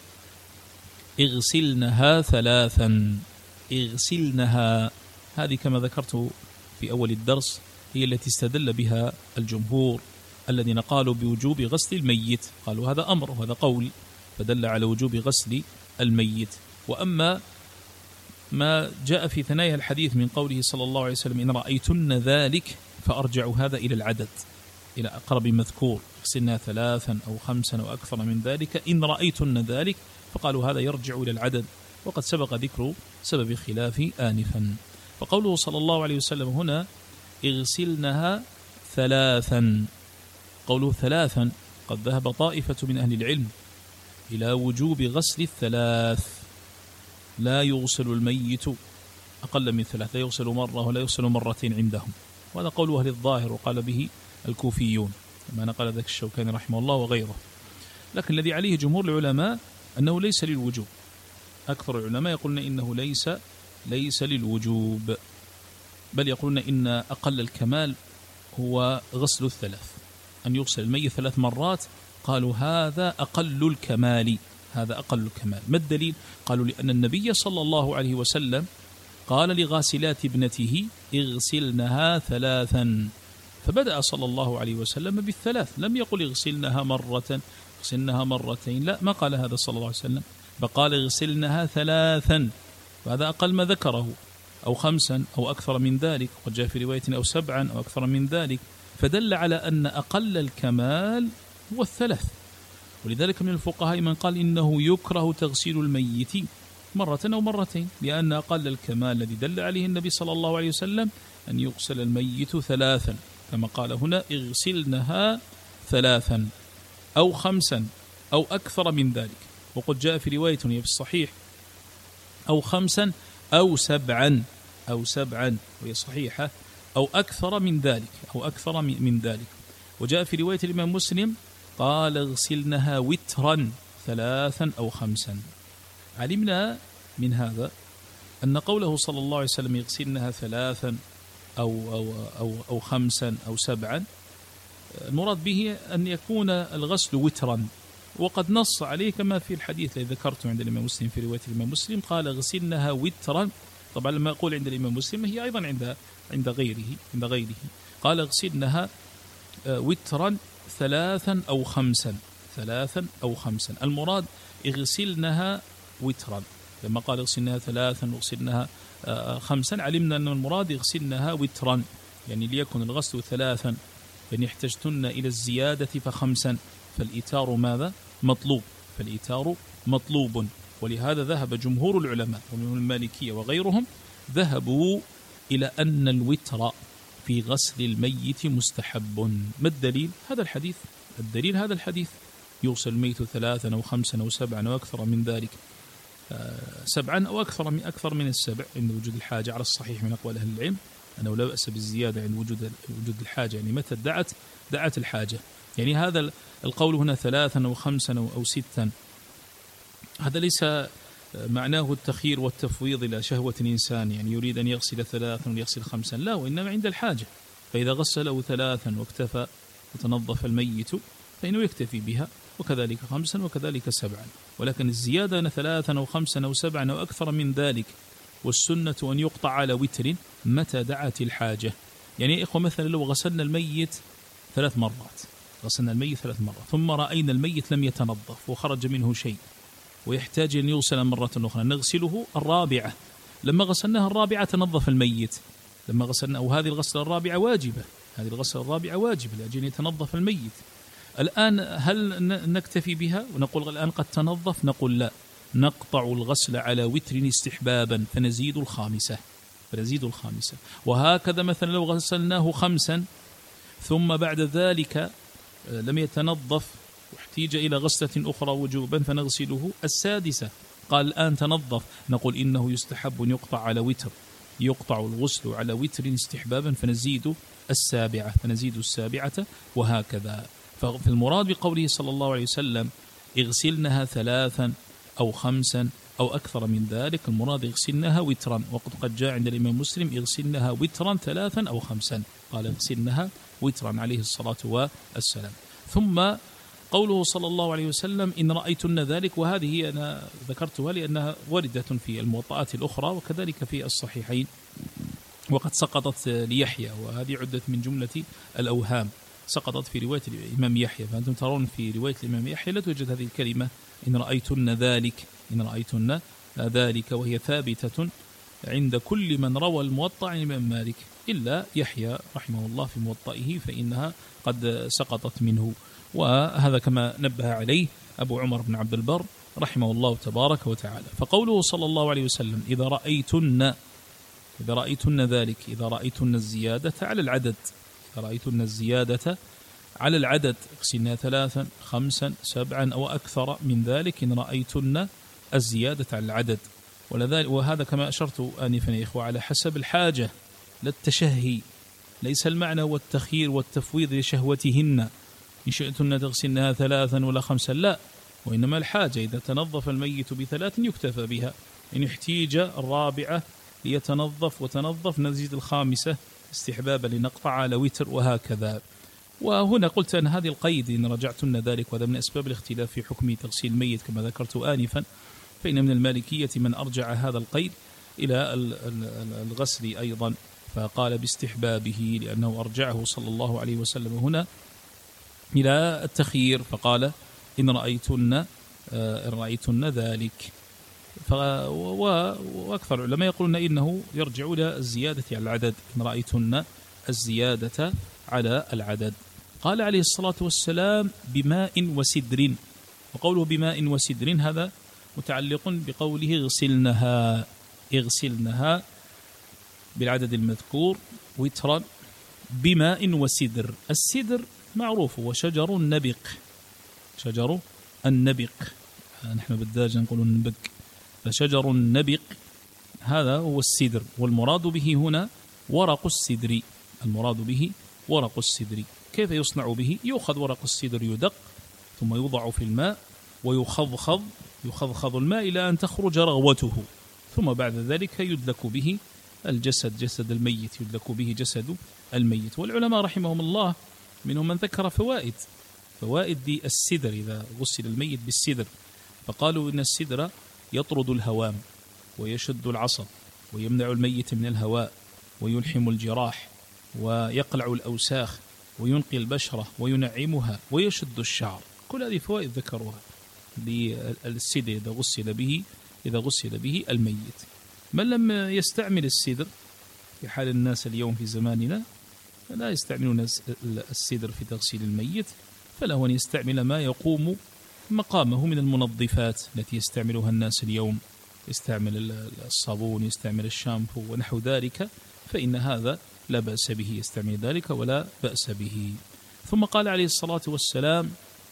A: اغسلنها ثلاثا. اغسلنها هذه كما ذكرت في أول الدرس هي التي استدل بها الجمهور الذين قالوا بوجوب غسل الميت، قالوا هذا أمر وهذا قول فدل على وجوب غسل الميت. وأما ما جاء في ثنايا الحديث من قوله صلى الله عليه وسلم: إن رأيتن ذلك، فأرجع هذا إلى العدد، إلى أقرب مذكور، اغسلنا ثلاثا أو خمسا أو أكثر من ذلك، إن رأيتن ذلك، فقالوا هذا يرجع إلى العدد، وقد سبق ذكر سبب خلاف آنفا. فقوله صلى الله عليه وسلم هنا اغسلنها ثلاثا، قوله ثلاثا قد ذهب طائفة من أهل العلم إلى وجوب غسل الثلاث، لا يغسل الميت أقل من ثلاث، لا يغسل مرة ولا يغسل مرتين عندهم، وهذا قول أهل الظاهر وقال به الكوفيون كما نقل ذلك الشوكاني رحمه الله وغيره. لكن الذي عليه جمهور العلماء أنه ليس للوجوب، أكثر العلماء يقولون إنه ليس ليس للوجوب، بل يقولون إن أقل الكمال هو غسل الثلاث، أن يغسل الميت ثلاث مرات، قالوا هذا أقل الكمال، هذا أقل الكمال. ما الدليل؟ قالوا لأن النبي صلى الله عليه وسلم قال لغاسلات ابنته اغسلنها ثلاثا، فبدأ صلى الله عليه وسلم بالثلاث، لم يقل اغسلنها مرة اغسلنها مرتين، لا، ما قال هذا صلى الله عليه وسلم، فقال اغسلنها ثلاثا، فهذا أقل ما ذكره، أو خمسا أو أكثر من ذلك، وقد جاء في رواية أو سبعا أو أكثر من ذلك، فدل على أن أقل الكمال هو الثلاث. ولذلك من الفقهاء من قال إنه يكره تغسيل الميت مرة أو مرتين، لأن أقل الكمال الذي دل عليه النبي صلى الله عليه وسلم أن يغسل الميت ثلاثا، كما قال هنا اغسلنها ثلاثا أو خمسا أو أكثر من ذلك. وقد جاء في رواية في الصحيح أو خمسا أو سبعا أو سبعا وهي صحيحة أو أكثر من ذلك أو أكثر من ذلك. وجاء في رواية الإمام مسلم قال اغسلنها وترا ثلاثا أو خمسا. علمنا من هذا أن قوله صلى الله عليه وسلم يغسلنها ثلاثا أو, أو, أو, أو خمسا أو سبعا المراد به أن يكون الغسل وترا، وقد نص عليه كما في الحديث الذي ذكرته عند الإمام مسلم في رواية الإمام مسلم قال اغسلنها وترا. طبعا لما أقول عند الإمام مسلم هي أيضا عند عند غيره عند غيره قال اغسلنها وترا ثلاثا أو خمسا ثلاثا أو خمسا. المراد اغسلنها وترا، لما قال اغسلنها ثلاثا واغسلنها خمسا علمنا أن المراد اغسلنها وترا، يعني ليكن الغسل ثلاثا، فإن احتجتن إلى الزيادة فخمسا، فالإيتار ماذا؟ مطلوب، فالإيتار مطلوب. ولهذا ذهب جمهور العلماء ومنهم المالكية وغيرهم ذهبوا إلى أن الوتر في غسل الميت مستحب. ما الدليل؟ هذا الحديث. الدليل هذا الحديث يغسل الميت ثلاثا أو خمسا أو سبعا أو أكثر من ذلك، سبعا أو أكثر من أكثر من السبع عند وجود الحاجة على الصحيح من أقوال أهل العلم أنه لا بأس بالزيادة عند وجود وجود الحاجة، يعني متى دعت دعت الحاجة. يعني هذا القول هنا ثلاثا أو خمسا أو ستا هذا ليس معناه التخيير والتفويض إلى شهوة الإنسان، يعني يريد أن يغسل ثلاثا ويغسل خمسا، لا، وإنما عند الحاجة. فإذا غسله ثلاثا واكتفى وتنظف الميت فإنه يكتفي بها، وكذلك خمسا وكذلك سبعا. ولكن الزيادة أن ثلاثا أو خمسا أو سبعا أو أكثر من ذلك، والسنة أن يقطع على وتر متى دعت الحاجة. يعني إخوة مثلا لو غسلنا الميت ثلاث مرات غسلنا الميت ثلاث مرات ثم رأينا الميت لم يتنظف وخرج منه شيء ويحتاج أن يغسل مرة أخرى، نغسله الرابعة. لما غسلناها الرابعة تنظف الميت، لما غسلنا وهذه الغسلة الرابعة واجبة، هذه الغسلة الرابعة واجبة لأجل يتنظف الميت. الآن هل نكتفي بها ونقول الآن قد تنظف؟ نقول لا، نقطع الغسل على وتر استحبابا فنزيد الخامسة فنزيد الخامسة. وهكذا مثلا لو غسلناه خمسا ثم بعد ذلك لم يتنظف واحتيج إلى غسلة أخرى وجوبا فنغسله السادسة، قال الآن تنظف، نقول إنه يستحب أن يقطع على وتر، يقطع الغسل على وتر استحبابا فنزيد السابعة فنزيد السابعة وهكذا. ففي المراد بقوله صلى الله عليه وسلم اغسلنها ثلاثا أو خمسا أو أكثر من ذلك، المراد اغسلنها وترا. وقد قد جاء عند الإمام مسلم اغسلنها وترا ثلاثا أو خمسا، قال اغسلنها وترا عليه الصلاة والسلام. ثم قوله صلى الله عليه وسلم إن رأيتن ذلك، وهذه أنا ذكرتها لأنها واردة في الموطئات الأخرى وكذلك في الصحيحين، وقد سقطت ليحيى، وهذه عدت من جملة الأوهام، سقطت في رواية الإمام يحيى. فأنتم ترون في رواية الإمام يحيى لا توجد هذه الكلمة إن رأيتن ذلك إن رأيتن ذلك، وهي ثابتة عند كل من روى الموطأ عن الإمام مالك إلا يحيى رحمه الله في موطئه فإنها قد سقطت منه. وهذا كما نبه عليه أبو عمر بن عبد البر رحمه الله تبارك وتعالى. فقوله صلى الله عليه وسلم إذا رأيتن إذا رأيتن ذلك إذا رأيتن الزيادة على العدد إذا رأيتن الزيادة على العدد اغسلنا ثلاثا خمسا سبعا أو أكثر من ذلك إن رأيتن الزيادة على العدد. ولذلك وهذا كما أشرت آنفا يا إخوة على حسب الحاجة لا التشهي، ليس المعنى والتخيير والتفويض لشهوتهن إن شئتن تغسلنها ثلاثا ولا خمسا، لا، وإنما الحاجة إذا تنظف الميت بثلاث يكتفى بها، إن احتيج الرابعة ليتنظف وتنظف نزيد الخامسة استحبابا لنقطع على وتر وهكذا. وهنا قلت أن هذه القيد إن رجعتن ذلك، وهذا من أسباب الاختلاف في حكم تغسيل الميت كما ذكرت آنفا، فإن من المالكية من أرجع هذا القيد إلى الغسل أيضا فقال باستحبابه، لأنه أرجعه صلى الله عليه وسلم هنا إلى التخيير فقال إن رأيتن إن رأيتن ذلك. وأكثر العلماء يقولون إنه يرجع إلى الزيادة على العدد، إن رأيتن الزيادة على العدد. قال عليه الصلاة والسلام بماء وسدر، وقوله بماء وسدر هذا متعلق بقوله اغسلنها اغسلنها بالعدد المذكور وترا بماء وسدر. السدر معروف هو شجر النبق، شجر النبق، نحن بالدارجة نقول النبق، فشجر النبق هذا هو السدر، والمراد به هنا ورق السدر، المراد به ورق السدر. كيف يصنع به؟ يؤخذ ورق السدر يدق ثم يوضع في الماء ويخضخض، يخضخض الماء إلى أن تخرج رغوته، ثم بعد ذلك يدلك به الجسد، جسد الميت، يدلك به جسد الميت. والعلماء رحمهم الله منهم من ذكر فوائد، فوائد دي السدر إذا غسل الميت بالسدر، فقالوا إن السدر يطرد الهوام ويشد العصب ويمنع الميت من الهواء ويلحم الجراح ويقلع الأوساخ وينقي البشرة وينعمها ويشد الشعر. كل هذه فوائد ذكروها للسدر إذا غسل به إذا غسل به الميت. من لم يستعمل السدر في حال الناس اليوم في زماننا لا يستعملون السدر في تغسيل الميت، فله أن يستعمل ما يقوم مقامه من المنظفات التي يستعملها الناس اليوم، يستعمل الصابون، يستعمل الشامبو ونحو ذلك، فإن هذا لا بأس به، يستعمل ذلك ولا بأس به. ثم قال عليه الصلاة والسلام: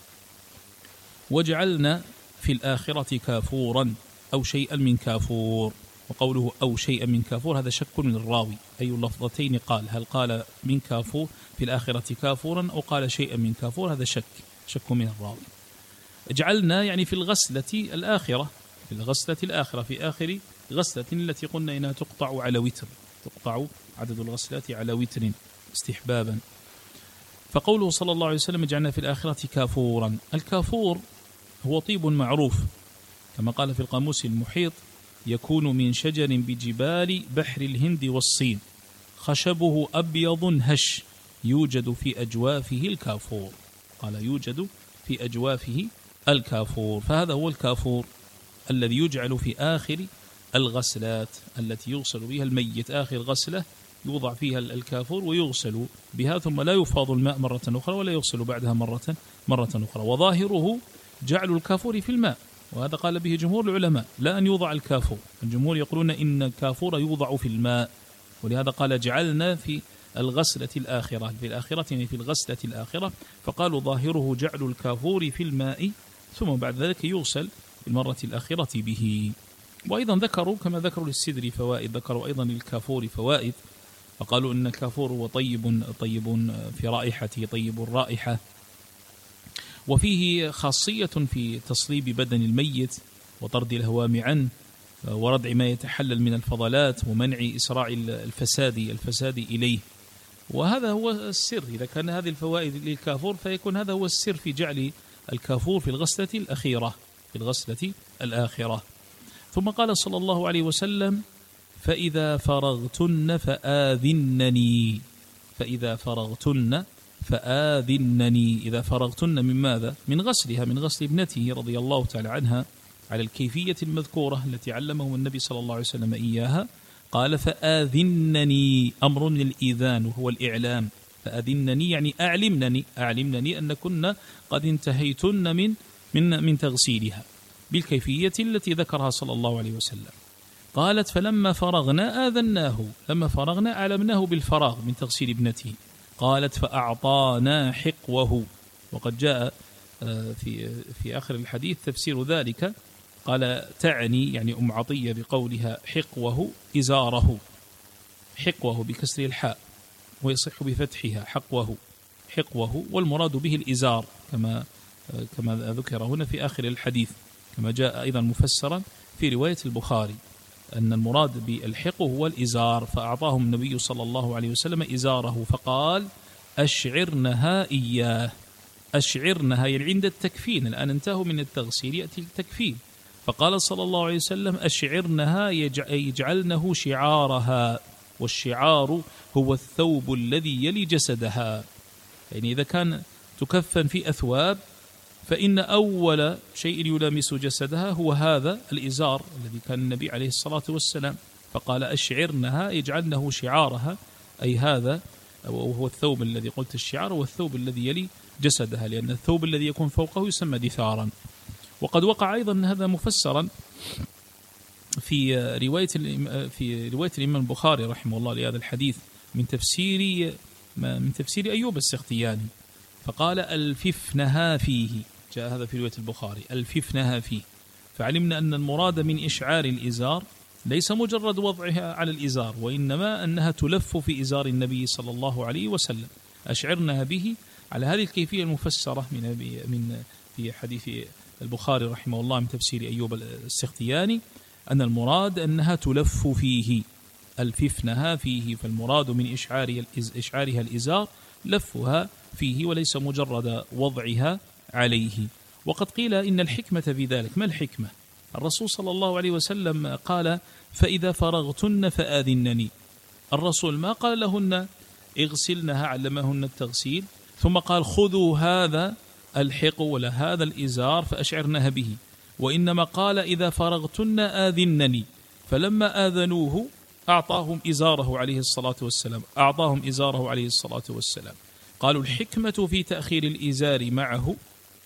A: وجعلنا في الآخرة كافورا أو شيئا من كافور. وقوله أو شيئا من كافور هذا شك من الراوي، أي اللفظتين قال، هل قال من كافور في الآخرة كافورا أو قال شيئا من كافور؟ هذا شك شك من الراوي. جعلنا يعني في الغسلة الآخرة، في الغسلة الآخرة في آخر غسلة التي قلنا إنها تقطع على وتر، تقطع عدد الغسلات على وتر استحبابا. فقوله صلى الله عليه وسلم: جعلنا في الآخرة كافورا. الكافور هو طيب معروف كما قال في القاموس المحيط: يكون من شجر بجبال بحر الهند والصين، خشبه أبيض هش، يوجد في أجوافه الكافور. قال يوجد في أجوافه الكافور، فهذا هو الكافور الذي يجعل في آخر الغسلات التي يغسل بها الميت، آخر غسلة يوضع فيها الكافور ويغسل بها، ثم لا يفاض الماء مرة أخرى ولا يغسل بعدها مرة مرة أخرى. وظاهره جعل الكافور في الماء، وهذا قال به جمهور العلماء، لا أن يوضع الكافور. الجمهور يقولون إن الكافور يوضع في الماء، ولهذا قال جعلنا في الغسلة الآخرة، في الآخرة يعني في الغسلة الآخرة، فقالوا ظاهره جعل الكافور في الماء ثم بعد ذلك يغسل المرة الآخرة به. وأيضا ذكروا كما ذكروا للسدر فوائد، ذكروا أيضا للكافور فوائد، فقالوا إن الكافور هو طيب طيب في رائحته، طيب الرائحة، وفيه خاصية في تصليب بدن الميت وطرد الهوام عنه وردع ما يتحلل من الفضلات ومنع إسراع الفساد الفساد إليه. وهذا هو السر، إذا كان هذه الفوائد للكافور فيكون هذا هو السر في جعل الكافور في الغسلة الأخيرة، في الغسلة الآخرة. ثم قال صلى الله عليه وسلم: فإذا فرغتن فآذنني، فإذا فرغتن فآذنني. إذا فرغتن من ماذا؟ من غسلها، من غسل ابنته رضي الله تعالى عنها على الكيفية المذكورة التي علمهم النبي صلى الله عليه وسلم إياها. قال: فآذنني، أمر من الإيذان وهو الإعلام، فآذنني يعني أعلمنني، أعلمنني أن كنا قد انتهيتن من من من تغسيلها بالكيفية التي ذكرها صلى الله عليه وسلم. قالت: فلما فرغنا آذناه، لما فرغنا أعلمناه بالفراغ من تغسيل ابنته. قالت: فأعطانا حقوه. وقد جاء في في آخر الحديث تفسير ذلك، قال تعني يعني أم عطية بقولها حقوه إزاره، حقوه بكسر الحاء ويصح بفتحها حقوه، حقوه، والمراد به الإزار كما كما ذكر هنا في آخر الحديث، كما جاء أيضا مفسرا في رواية البخاري أن المراد بالحق هو الإزار. فأعطاهم النبي صلى الله عليه وسلم إزاره فقال: أشعرنها إياه، أشعرنها يعني عند التكفين، الآن انتهوا من التغسيل يأتي التكفين، فقال صلى الله عليه وسلم: أشعرنها يجعلنه شعارها، والشعار هو الثوب الذي يلي جسدها. يعني إذا كان تكفن في أثواب فإن أول شيء يلامس جسدها هو هذا الإزار الذي كان النبي عليه الصلاة والسلام، فقال: أشعرنها يجعلنه شعارها، أي هذا وهو الثوب الذي قلت الشعار هو الثوب الذي يلي جسدها، لأن الثوب الذي يكون فوقه يسمى دثارا. وقد وقع أيضا هذا مفسرا في رواية في رواية الإمام البخاري رحمه الله لهذا الحديث من تفسير من تفسير أيوب السختياني، فقال الففنها فيه، جاء هذا في رواية البخاري الففنها فيه، فعلمنا أن المراد من إشعار الإزار ليس مجرد وضعها على الإزار، وإنما أنها تلف في إزار النبي صلى الله عليه وسلم. أشعرنا به على هذه الكيفية المفسرة من من في حديث البخاري رحمه الله من تفسير أيوب السختياني، أن المراد أنها تلف فيه، الففنها فيه، فالمراد من إشعار إشعارها الإزار لفها فيه وليس مجرد وضعها عليه. وقد قيل إن الحكمة في ذلك، ما الحكمة؟ الرسول صلى الله عليه وسلم قال فإذا فرغتن فآذنني، الرسول ما قال لهن اغسلنها علمهن التغسيل ثم قال خذوا هذا الحق ولا هذا الإزار فأشعرنها به، وإنما قال إذا فرغتن آذنني، فلما آذنوه أعطاهم إزاره عليه الصلاة والسلام، أعطاهم إزاره عليه الصلاة والسلام. قالوا الحكمة في تأخير الإزار معه،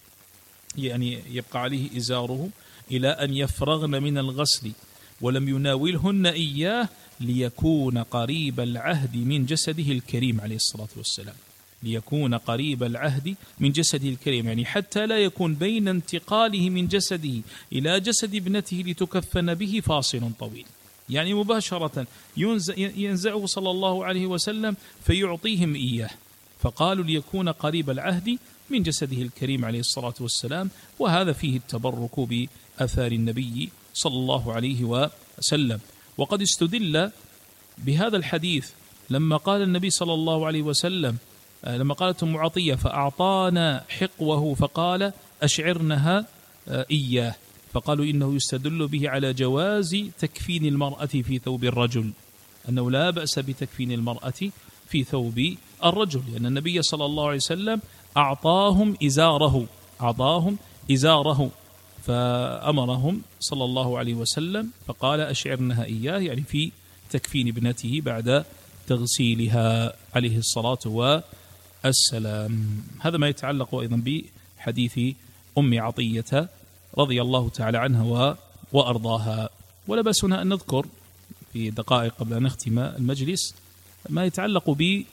A: يعني يبقى عليه إزاره إلى أن يفرغن من الغسل ولم يناولهن إياه ليكون قريب العهد من جسده الكريم عليه الصلاة والسلام، ليكون قريب العهد من جسده الكريم، يعني حتى لا يكون بين انتقاله من جسده إلى جسد ابنته لتكفن به فاصل طويل، يعني مباشرة ينزعه صلى الله عليه وسلم فيعطيهم إياه، فقالوا ليكون قريب العهد من جسده الكريم عليه الصلاة والسلام. وهذا فيه التبرك بأثار النبي صلى الله عليه وسلم. وقد استدل بهذا الحديث لما قال النبي صلى الله عليه وسلم، لما قالت أم عطية فأعطانا حقوه فقال أشعرنها إياه، فقالوا إنه يستدل به على جواز تكفين المرأة في ثوب الرجل، أنه لا بأس بتكفين المرأة في ثوب الرجل، لأن النبي صلى الله عليه وسلم أعطاهم إزاره، أعطاهم إزاره فأمرهم صلى الله عليه وسلم فقال أشعرنها إياه، يعني في تكفين ابنته بعد تغسيلها عليه الصلاة والسلام. هذا ما يتعلق أيضا بحديث أم عطية رضي الله تعالى عنها وأرضاها. ولا بأس هنا أن نذكر في دقائق قبل أن نختم المجلس ما يتعلق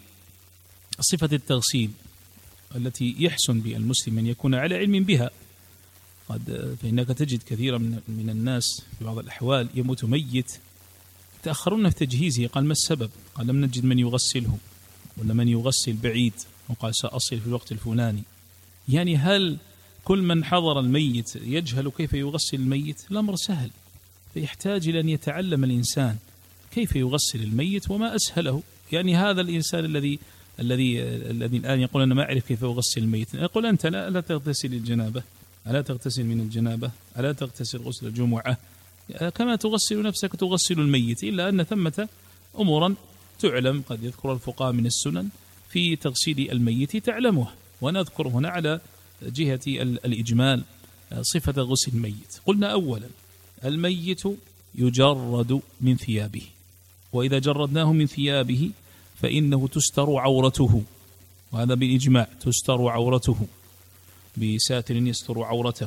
A: بصفة التغسيل التي يحسن بالمسلم أن يكون على علم بها. قد فإنك تجد كثيرا من, من الناس في بعض الأحوال يموت ميت تأخرون في تجهيزه، قال ما السبب؟ قال لم نجد من يغسله، ولا من يغسل بعيد، وقال سأصل في الوقت الفلاني. يعني هل كل من حضر الميت يجهل كيف يغسل الميت؟ الأمر سهل، فيحتاج إلى أن يتعلم الإنسان كيف يغسل الميت وما أسهله. يعني هذا الإنسان الذي الذي الذي الآن يقول أنا ما أعرف كيف أغسل الميت، يقول أنت لا, لا تغتسل الجنابة، ألا تغتسل من الجنابة، ألا تغتسل غسل الجمعة، كما تغسل نفسك تغسل الميت، إلا أن ثمة أمورا تعلم قد يذكر الفقهاء من السنن في تغسيل الميت تعلمها، ونذكر هنا على جهة الإجمال صفة غسل الميت. قلنا أولا الميت يجرد من ثيابه، وإذا جردناه من ثيابه فإنه تستر عورته، وهذا بالإجماع تستر عورته بساتر يستر عورته.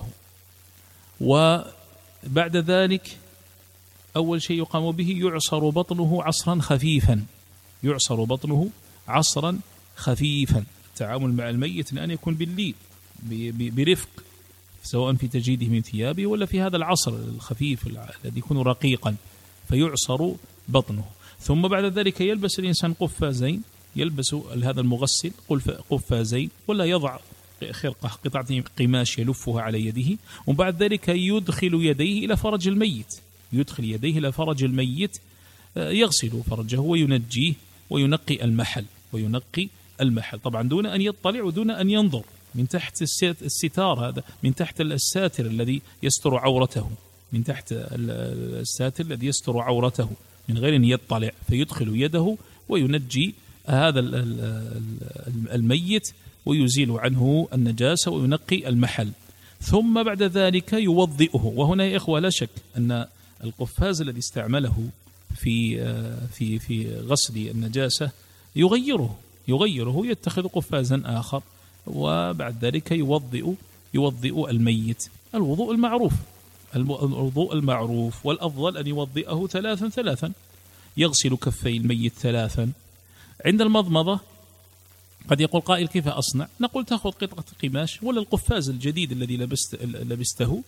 A: وبعد ذلك أول شيء يقام به يعصر بطنه عصرا خفيفا، يعصر بطنه عصرا خفيفا. التعامل مع الميت الآن يكون بالليل برفق، سواء في تجريده من ثيابه ولا في هذا العصر الخفيف الذي يكون رقيقا، فيعصر بطنه. ثم بعد ذلك يلبس الإنسان قفازين، يلبس هذا المغسل قفازين، ولا يضع خرقة قطعة قماش يلفها على يده، وبعد ذلك يدخل يديه إلى فرج الميت، يدخل يديه إلى فرج الميت يغسل فرجه وينجيه وينقي المحل، وينقي المحل طبعا دون أن يطلع ودون أن ينظر من تحت الستار، هذا من تحت الساتر الذي يستر عورته، من تحت الساتر الذي يستر عورته من غير أن يطلع، فيدخل يده وينجي هذا الميت ويزيل عنه النجاسة وينقي المحل. ثم بعد ذلك يوضئه. وهنا يا إخوة لا شك أن القفاز الذي استعمله في في في غسل النجاسة يغيره يغيره يتخذ قفازا آخر، وبعد ذلك يوضئ يوضئ الميت الوضوء المعروف الوضوء المعروف والأفضل أن يوضئه ثلاثا ثلاثا، يغسل كفي الميت ثلاثا، عند المضمضة قد يقول قائل كيف أصنع؟ نقول تأخذ قطعة قماش ولا القفاز الجديد الذي لبست لبسته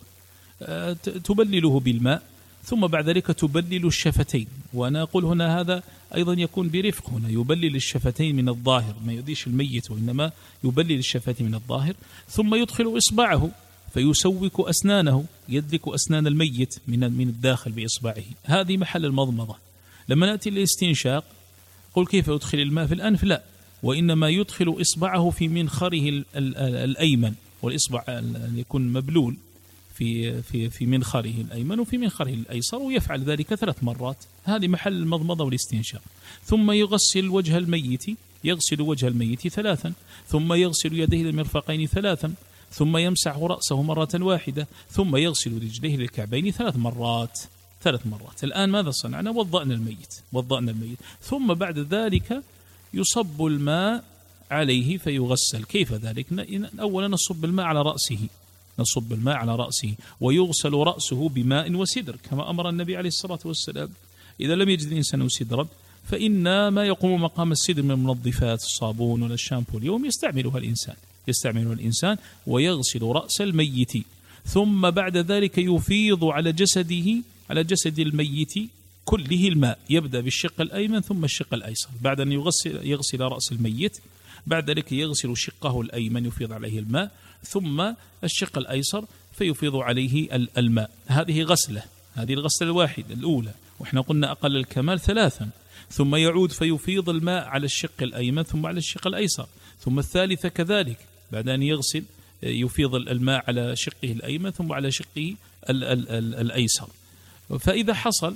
A: تبلله بالماء، ثم بعد ذلك تبلل الشفتين. وأنا أقول هنا هذا أيضا يكون برفق، هنا يبلل الشفتين من الظاهر، ما يؤذيش الميت وإنما يبلل الشفتين من الظاهر، ثم يدخل إصبعه فيسوك أسنانه، يدلك أسنان الميت من من الداخل بإصبعه. هذه محل المضمضة. لما نأتي للاستنشاق قل كيف يدخل الماء في الأنف؟ لا، وإنما يدخل إصبعه في منخره الأيمن، والإصبع يكون مبلول في في في منخره الأيمن وفي منخره الأيسر، ويفعل ذلك ثلاث مرات. هذه محل المضمضة والاستنشاق. ثم يغسل وجه الميت، يغسل وجه الميت ثلاثا، ثم يغسل يديه المرفقين ثلاثا، ثم يمسح رأسه مرة واحدة، ثم يغسل رجليه للكعبين ثلاث مرات ثلاث مرات. الآن ماذا صنعنا؟ وضأنا الميت وضأنا الميت ثم بعد ذلك يصب الماء عليه فيغسل. كيف ذلك؟ أولا نصب الماء على رأسه نصب الماء على رأسه ويغسل رأسه بماء وسدر كما أمر النبي عليه الصلاة والسلام. إذا لم يجد الإنسان سدرا فإن ما يقوم مقام السدر من المنظفات الصابون ولا الشامبو اليوم يستعملها الإنسان يستعمله الإنسان ويغسل رأس الميت. ثم بعد ذلك يفيض على جسده على جسد الميت كله الماء، يبدأ بالشق الأيمن ثم الشق الأيسر. بعد أن يغسل, يغسل رأس الميت بعد ذلك يغسل شقه الأيمن يفيض عليه الماء، ثم الشق الأيسر فيفيض عليه الماء. هذه غسلة، هذه الغسلة الواحدة الأولى، وإحنا قلنا أقل الكمال ثلاثا. ثم يعود فيفيض الماء على الشق الأيمن ثم على الشق الأيسر، ثم الثالثة كذلك، بعد أن يغسل يفيض الماء على شقه الأيمن ثم على شقه ال ال ال الأيسر. فإذا حصل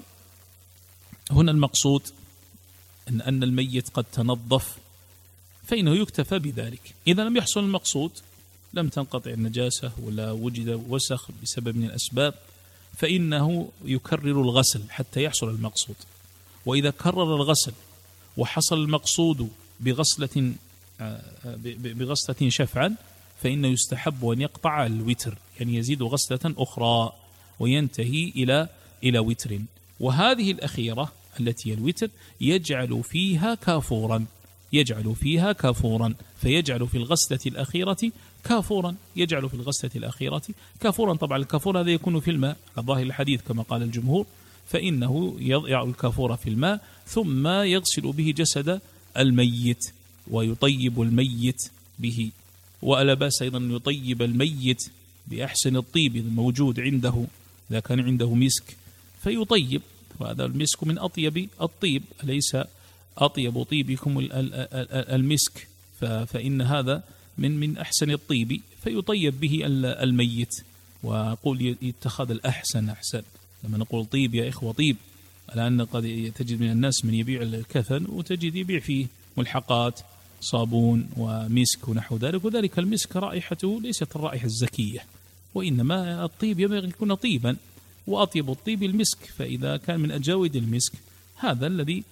A: هنا المقصود أن أن الميت قد تنظف فإنه يكتفى بذلك. إذا لم يحصل المقصود، لم تنقطع النجاسة ولا وجد وسخ بسبب من الأسباب، فإنه يكرر الغسل حتى يحصل المقصود. وإذا كرر الغسل وحصل المقصود بغسلة بغسلة شفعا فإنه يستحب أن يقطع الوتر، يعني يزيد غسلة أخرى وينتهي إلى إلى وتر. وهذه الأخيرة التي هي الوتر يجعل فيها كافورا يجعل فيها كافورا فيجعل في الغسلة الأخيرة كافورا يجعل في الغسلة الأخيرة كافورا. طبعا الكافور هذا يكون في الماء على ظاهر الحديث كما قال الجمهور، فإنه يضع الكافور في الماء ثم يغسل به جسد الميت ويطيب الميت به. ولا بأس أيضا أن يطيب الميت بأحسن الطيب الموجود عنده، إذا كان عنده مسك فيطيب، وهذا المسك من أطيب الطيب، أليس أطيب طيبكم المسك؟ فإن هذا من من أحسن الطيب فيطيب به الميت. وأقول يتخذ الأحسن أحسن، لما نقول طيب يا إخوة طيب، لأن قد تجد من الناس من يبيع الكفن وتجد يبيع فيه ملحقات صابون ومسك ونحو ذلك، وذلك المسك رائحته ليست الرائحة الزكية، وإنما الطيب ينبغي أن يكون طيبا، وأطيب الطيب المسك. فإذا كان من أجاود المسك هذا الذي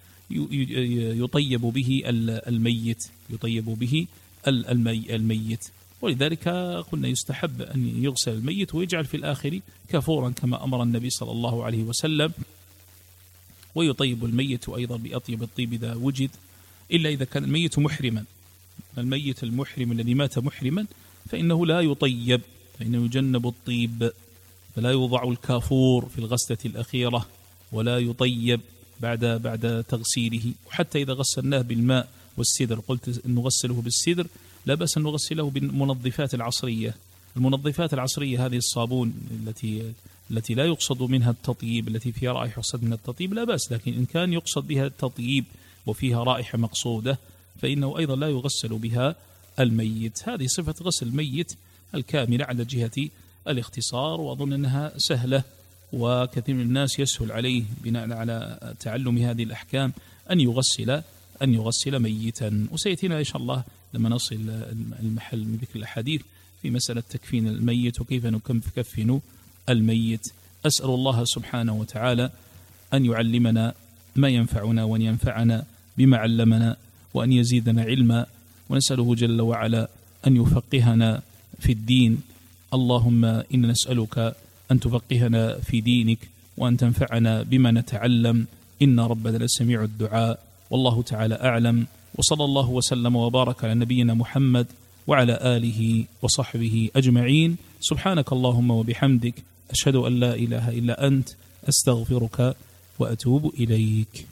A: يطيب به الميت يطيب به الميت. ولذلك قلنا يستحب أن يغسل الميت ويجعل في الآخر كافورا كما أمر النبي صلى الله عليه وسلم، ويطيب الميت أيضا بأطيب الطيب إذا وجد، إلا إذا كان الميت محرما. الميت المحرم الذي مات محرما فإنه لا يطيب، فإنه يجنب الطيب، فلا يوضع الكافور في الغسلة الأخيرة ولا يطيب بعد بعد تغسيله. وحتى إذا غسلناه بالماء والسدر، قلت أن نغسله بالسدر، لا بأس أن نغسله بالمنظفات العصرية. المنظفات العصرية هذه الصابون التي التي لا يقصد منها التطيب، التي فيها رائحة يقصد منها التطيب لا بأس، لكن إن كان يقصد بها التطيب وفيها رائحة مقصودة فإنه أيضا لا يغسل بها الميت. هذه صفة غسل الميت الكاملة على جهة الاختصار، وأظن أنها سهلة، وكثير من الناس يسهل عليه بناء على تعلم هذه الأحكام أن يغسل أن يغسل ميتا. وسيأتينا إن شاء الله لما نصل المحل من ذكر الحديث في مسألة تكفين الميت وكيف نكفن الميت. أسأل الله سبحانه وتعالى أن يعلمنا ما ينفعنا وأن ينفعنا بما علمنا وأن يزيدنا علما، ونسأله جل وعلا أن يفقهنا في الدين. اللهم إنا نسألك أن تفقهنا في دينك وأن تنفعنا بما نتعلم، إن ربنا لسميع الدعاء. والله تعالى أعلم، وصلى الله وسلم وبارك على نبينا محمد وعلى آله وصحبه أجمعين. سبحانك اللهم وبحمدك، أشهد أن لا إله إلا أنت، أستغفرك وأتوب إليك.